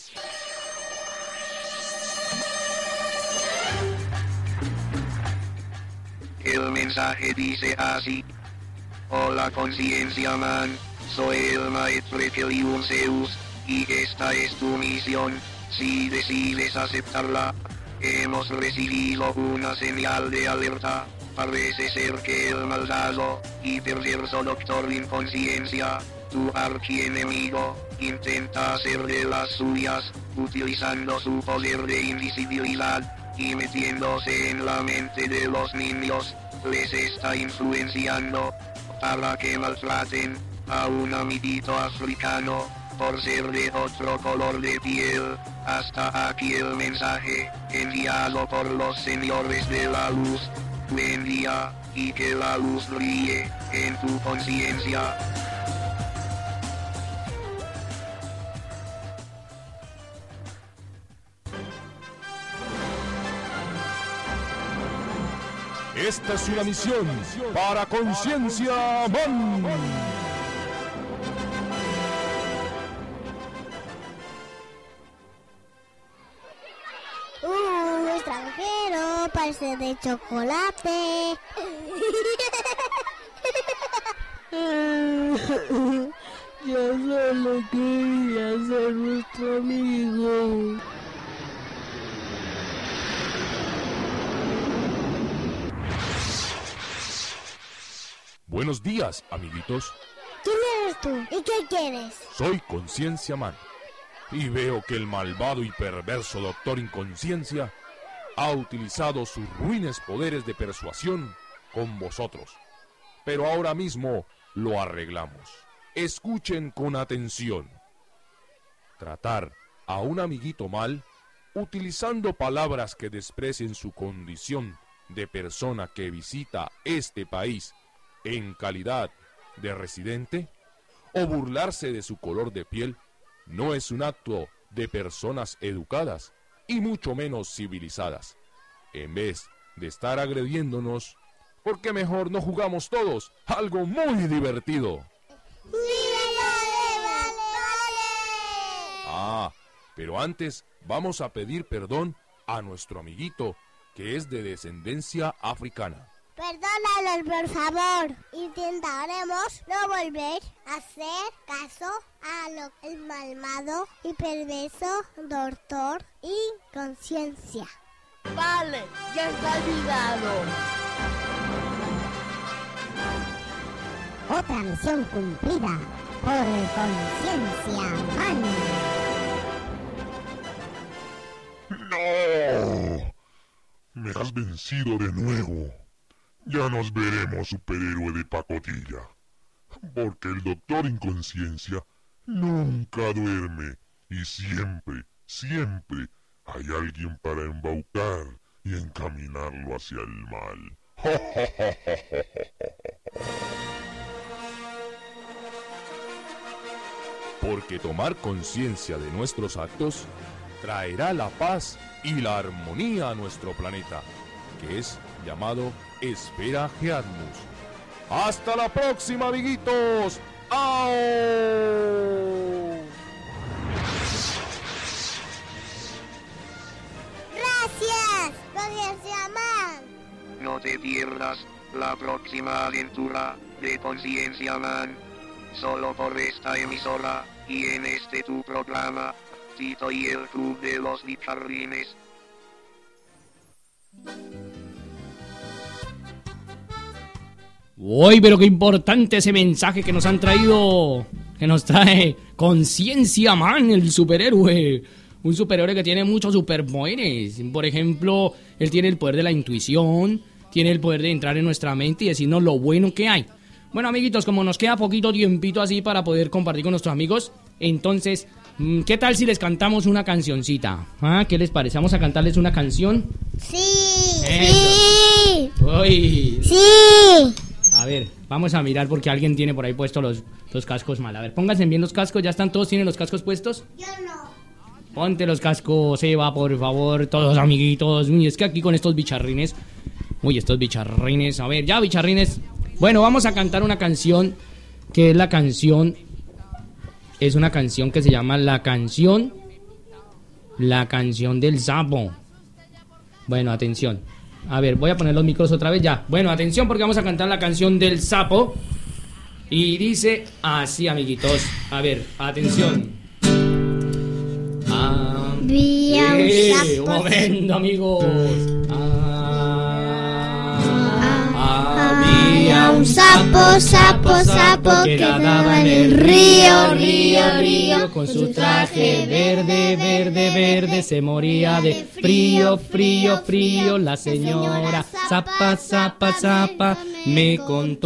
El mensaje dice así. Hola, Conciencia Man. Soy el maestro Equilibrium Zeus, y esta es tu misión. Si decides aceptarla, hemos recibido una señal de alerta. Parece ser que el malvado y perverso Doctor Inconsciencia, tu archienemigo, intenta hacer de las suyas, utilizando su poder de invisibilidad y metiéndose en la mente de los niños. Les está influenciando para que maltraten a un amiguito africano por ser de otro color de piel. Hasta aquí el mensaje enviado por los señores de la luz. Buen día, y que la luz brille en tu conciencia. Esta es una misión para Conciencia Man. Un extranjero parece de chocolate. Yo solo quería ser nuestro amigo. Buenos días, amiguitos. ¿Quién eres tú? ¿Y qué quieres? Soy Conciencia Man. Y veo que el malvado y perverso Doctor Inconsciencia ha utilizado sus ruines poderes de persuasión con vosotros. Pero ahora mismo lo arreglamos. Escuchen con atención. Tratar a un amiguito mal, utilizando palabras que desprecien su condición de persona que visita este país en calidad de residente, o burlarse de su color de piel, no es un acto de personas educadas y mucho menos civilizadas. En vez de estar agrediéndonos, ¿por qué mejor no jugamos todos algo muy divertido? ¡Sí, vale, vale, vale! Ah, pero antes vamos a pedir perdón a nuestro amiguito que es de descendencia africana. Perdónanos, por favor. Intentaremos no volver a hacer caso a lo el malvado y perverso Doctor Inconsciencia. Vale, ya está olvidado. Otra misión cumplida por Conciencia Man. ¡No! Me has vencido de nuevo. Ya nos veremos, superhéroe de pacotilla. Porque el Doctor Inconsciencia nunca duerme y siempre, siempre hay alguien para embaucar y encaminarlo hacia el mal. Porque tomar conciencia de nuestros actos traerá la paz y la armonía a nuestro planeta, que es llamado Esfera Geatmus. ¡Hasta la próxima, amiguitos! ¡Ao! ¡Gracias, Conciencia Man! No te pierdas la próxima aventura de Conciencia Man. Solo por esta emisora, y en este tu programa, Tito y el Club de los Bicharrines. Uy, pero qué importante ese mensaje que nos han traído, que nos trae Conciencia Man, el superhéroe. Un superhéroe que tiene muchos superpoderes. Por ejemplo, él tiene el poder de la intuición, tiene el poder de entrar en nuestra mente y decirnos lo bueno que hay. Bueno, amiguitos, como nos queda poquito tiempito así para poder compartir con nuestros amigos, entonces, ¿qué tal si les cantamos una cancioncita? ¿Ah? ¿Qué les parece? ¿Vamos a cantarles una canción? Sí. Eso. Sí. Uy. Sí. A ver, vamos a mirar porque alguien tiene por ahí puestos los, los cascos mal. A ver, pónganse bien los cascos. ¿Ya están todos? ¿Tienen los cascos puestos? Yo no. Ponte los cascos, Eva, por favor, todos amiguitos. Uy, es que aquí con estos bicharrines. Uy, estos bicharrines. A ver, ya bicharrines. Bueno, vamos a cantar una canción que es la canción. Es una canción que se llama La Canción. La Canción del Sapo. Bueno, atención. A ver, voy a poner los micros otra vez ya. Bueno, atención porque vamos a cantar la canción del sapo. Y dice así, amiguitos. A ver, atención. Había un Eh, sapo. un momento, amigos. Había un sapo, sapo, sapo que nadaba en el río, río, río. Con su traje verde, verde, verde, se moría de frío, frío, frío. La señora Zapa, Zapa, Zapa me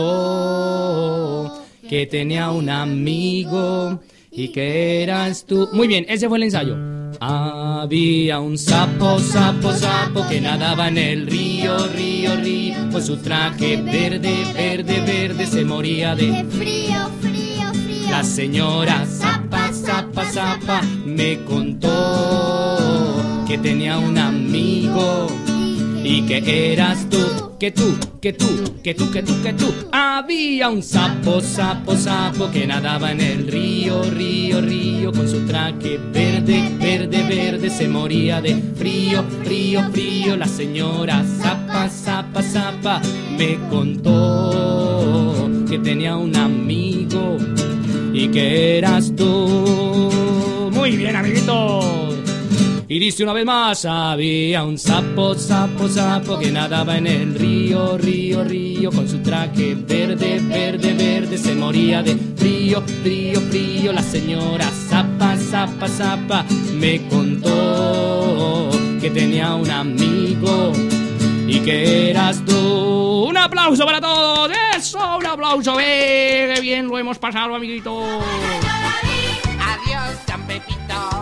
contó que tenía un amigo y que eras tú. Muy bien, ese fue el ensayo. Había un sapo, sapo, sapo que nadaba en el río, río, río. Con su traje verde, verde, verde, se moría de frío, frío, frío. La señora Zapa, Zapa, Zapa me contó que tenía un amigo y que eras tú, que tú, que tú, que tú, que tú, que tú. Había un sapo, sapo, sapo que nadaba en el río, río, río. Con su traje verde, verde, verde, se moría de frío, frío, frío. La señora Zapa, Zapa, Zapa me contó que tenía un amigo y que eras tú. Muy bien, amiguitos. Y dice una vez más, había un sapo, sapo, sapo que nadaba en el río, río, río. Con su traje verde, verde, verde, se moría de frío, frío, frío. La señora Zapa, Zapa, Zapa me contó que tenía un amigo y que eras tú. Un aplauso para todos, eso, un aplauso, eh, qué bien lo hemos pasado, amiguitos. Adiós, San Pepito.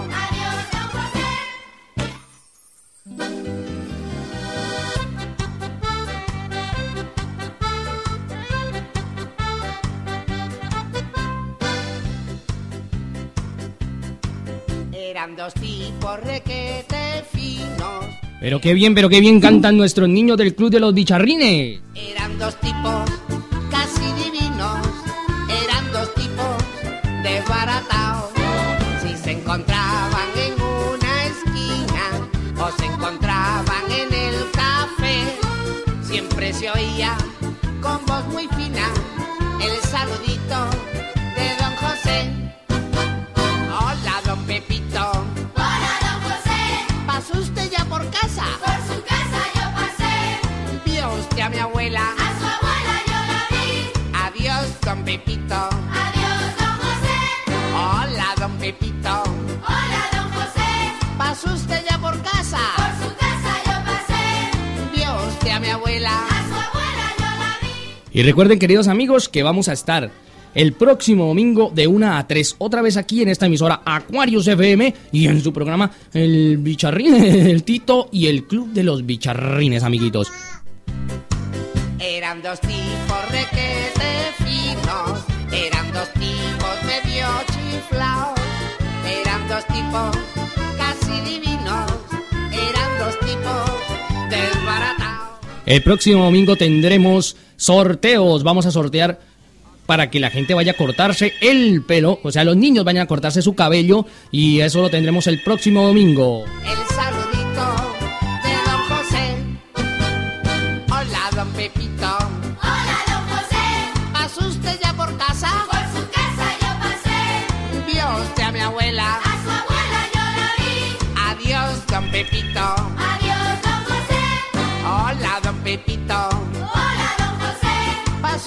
Eran dos tipos requete finos. Pero qué bien, pero qué bien cantan nuestros niños del Club de los Bicharrines. Eran dos tipos casi divinos. Eran dos tipos desbaratados. Si se encontraban en una esquina o se encontraban en el café, siempre se oía con voz muy fina el saludito de don José. Hola, don Pepito. Hola, don José. ¿Pasó usted ya por casa? Por su casa yo pasé. ¿Vio usted a mi abuela? A su abuela yo la vi. Adiós, don Pepito. Adiós, don José. Hola, don Pepito. Hola, don José. ¿Pasó usted ya por casa? Por su casa yo pasé. ¿Vio usted a mi abuela? A su abuela yo la vi. Y recuerden, queridos amigos, que vamos a estar el próximo domingo de una a tres, otra vez aquí en esta emisora Aquarius F M y en su programa El Bicharrín, el Tito y el Club de los Bicharrines, amiguitos. Eran dos tipos requete finos. Eran dos tipos medio chiflaos. Eran dos tipos casi divinos. Eran dos tipos desbaratados. El próximo domingo tendremos sorteos, vamos a sortear para que la gente vaya a cortarse el pelo, o sea, los niños vayan a cortarse su cabello, y eso lo tendremos el próximo domingo. El saludito de don José. Hola, don Pepito.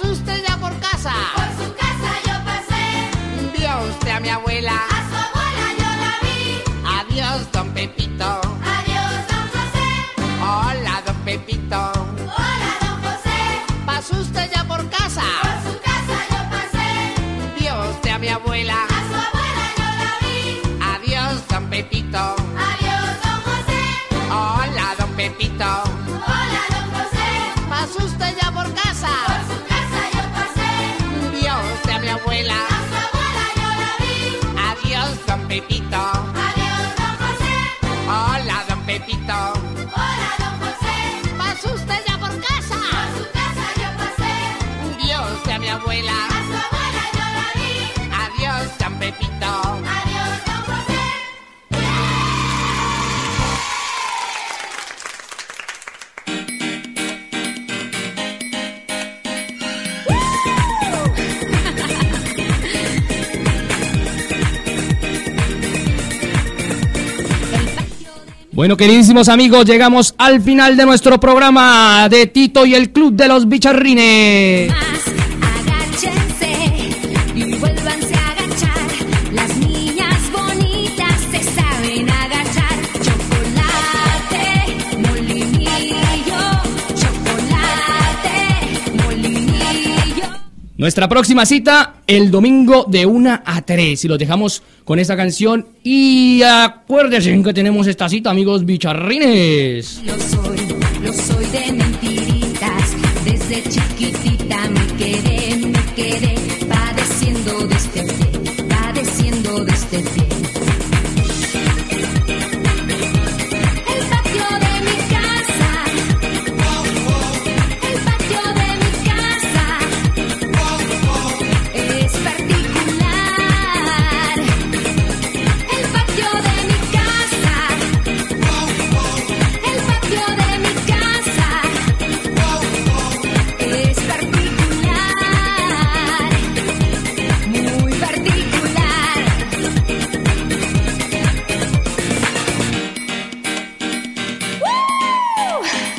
¿Pasó usted ya por casa? Por su casa yo pasé. ¿Vio usted a mi abuela? A su abuela yo la vi. Adiós, don Pepito. Adiós, don José. Hola, don Pepito. Hola, don José. ¿Pasó usted ya por casa? Por su casa yo pasé. ¿Vio usted a mi abuela? A su abuela yo la vi. Adiós, don Pepito. Adiós, don José. Hola, don Pepito. Hola, don José. ¿Pasó usted ya por casa? Por su casa yo pasé. ¿Vio usted a mi abuela? A su abuela yo la vi. Adiós, don Pepito. Adiós, don José. Hola, don Pepito. Hola, don José. ¿Pasó usted ya por casa? Por su casa yo pasé. ¿Vio usted a mi abuela? A su abuela yo la vi. Adiós, don Pepito. Adiós, don José. Bueno, queridísimos amigos, llegamos al final de nuestro programa de Tito y el Club de los Bicharrines. Agáchense y vuélvanse a agachar. Las niñas bonitas se saben agachar. Chocolate, molinillo. Chocolate, molinillo. Nuestra próxima cita el domingo de una a tres. Y los dejamos con esta canción. Y acuérdense que tenemos esta cita, amigos bicharrines. Lo soy, lo soy de mentiritas. Desde chiquitita me quedé, me quedé padeciendo de este pie, padeciendo de este pie. El patio de mi casa, el patio de mi casa es particular. El patio de mi casa, el patio de mi casa es particular, muy particular. ¡Woo!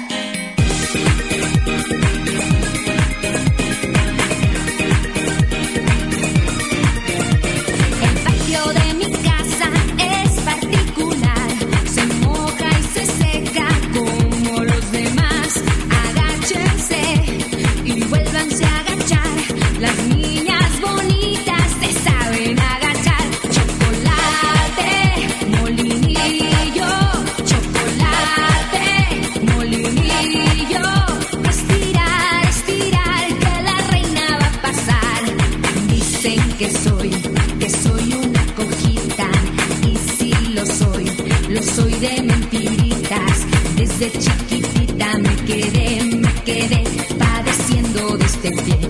El patio de mi casa es particular, se moja y se seca como los demás. Agáchense y vuélvanse a agachar. Las niñas bonitas se saben agachar. Chocolate, molinillo. Chocolate, molinillo. Estirar, estirar, que la reina va a pasar. Dicen que soy, que soy una cojita. Y si lo soy, lo soy de mentiritas. Desde chiquitita me quedé, me quedé padeciendo de este pie,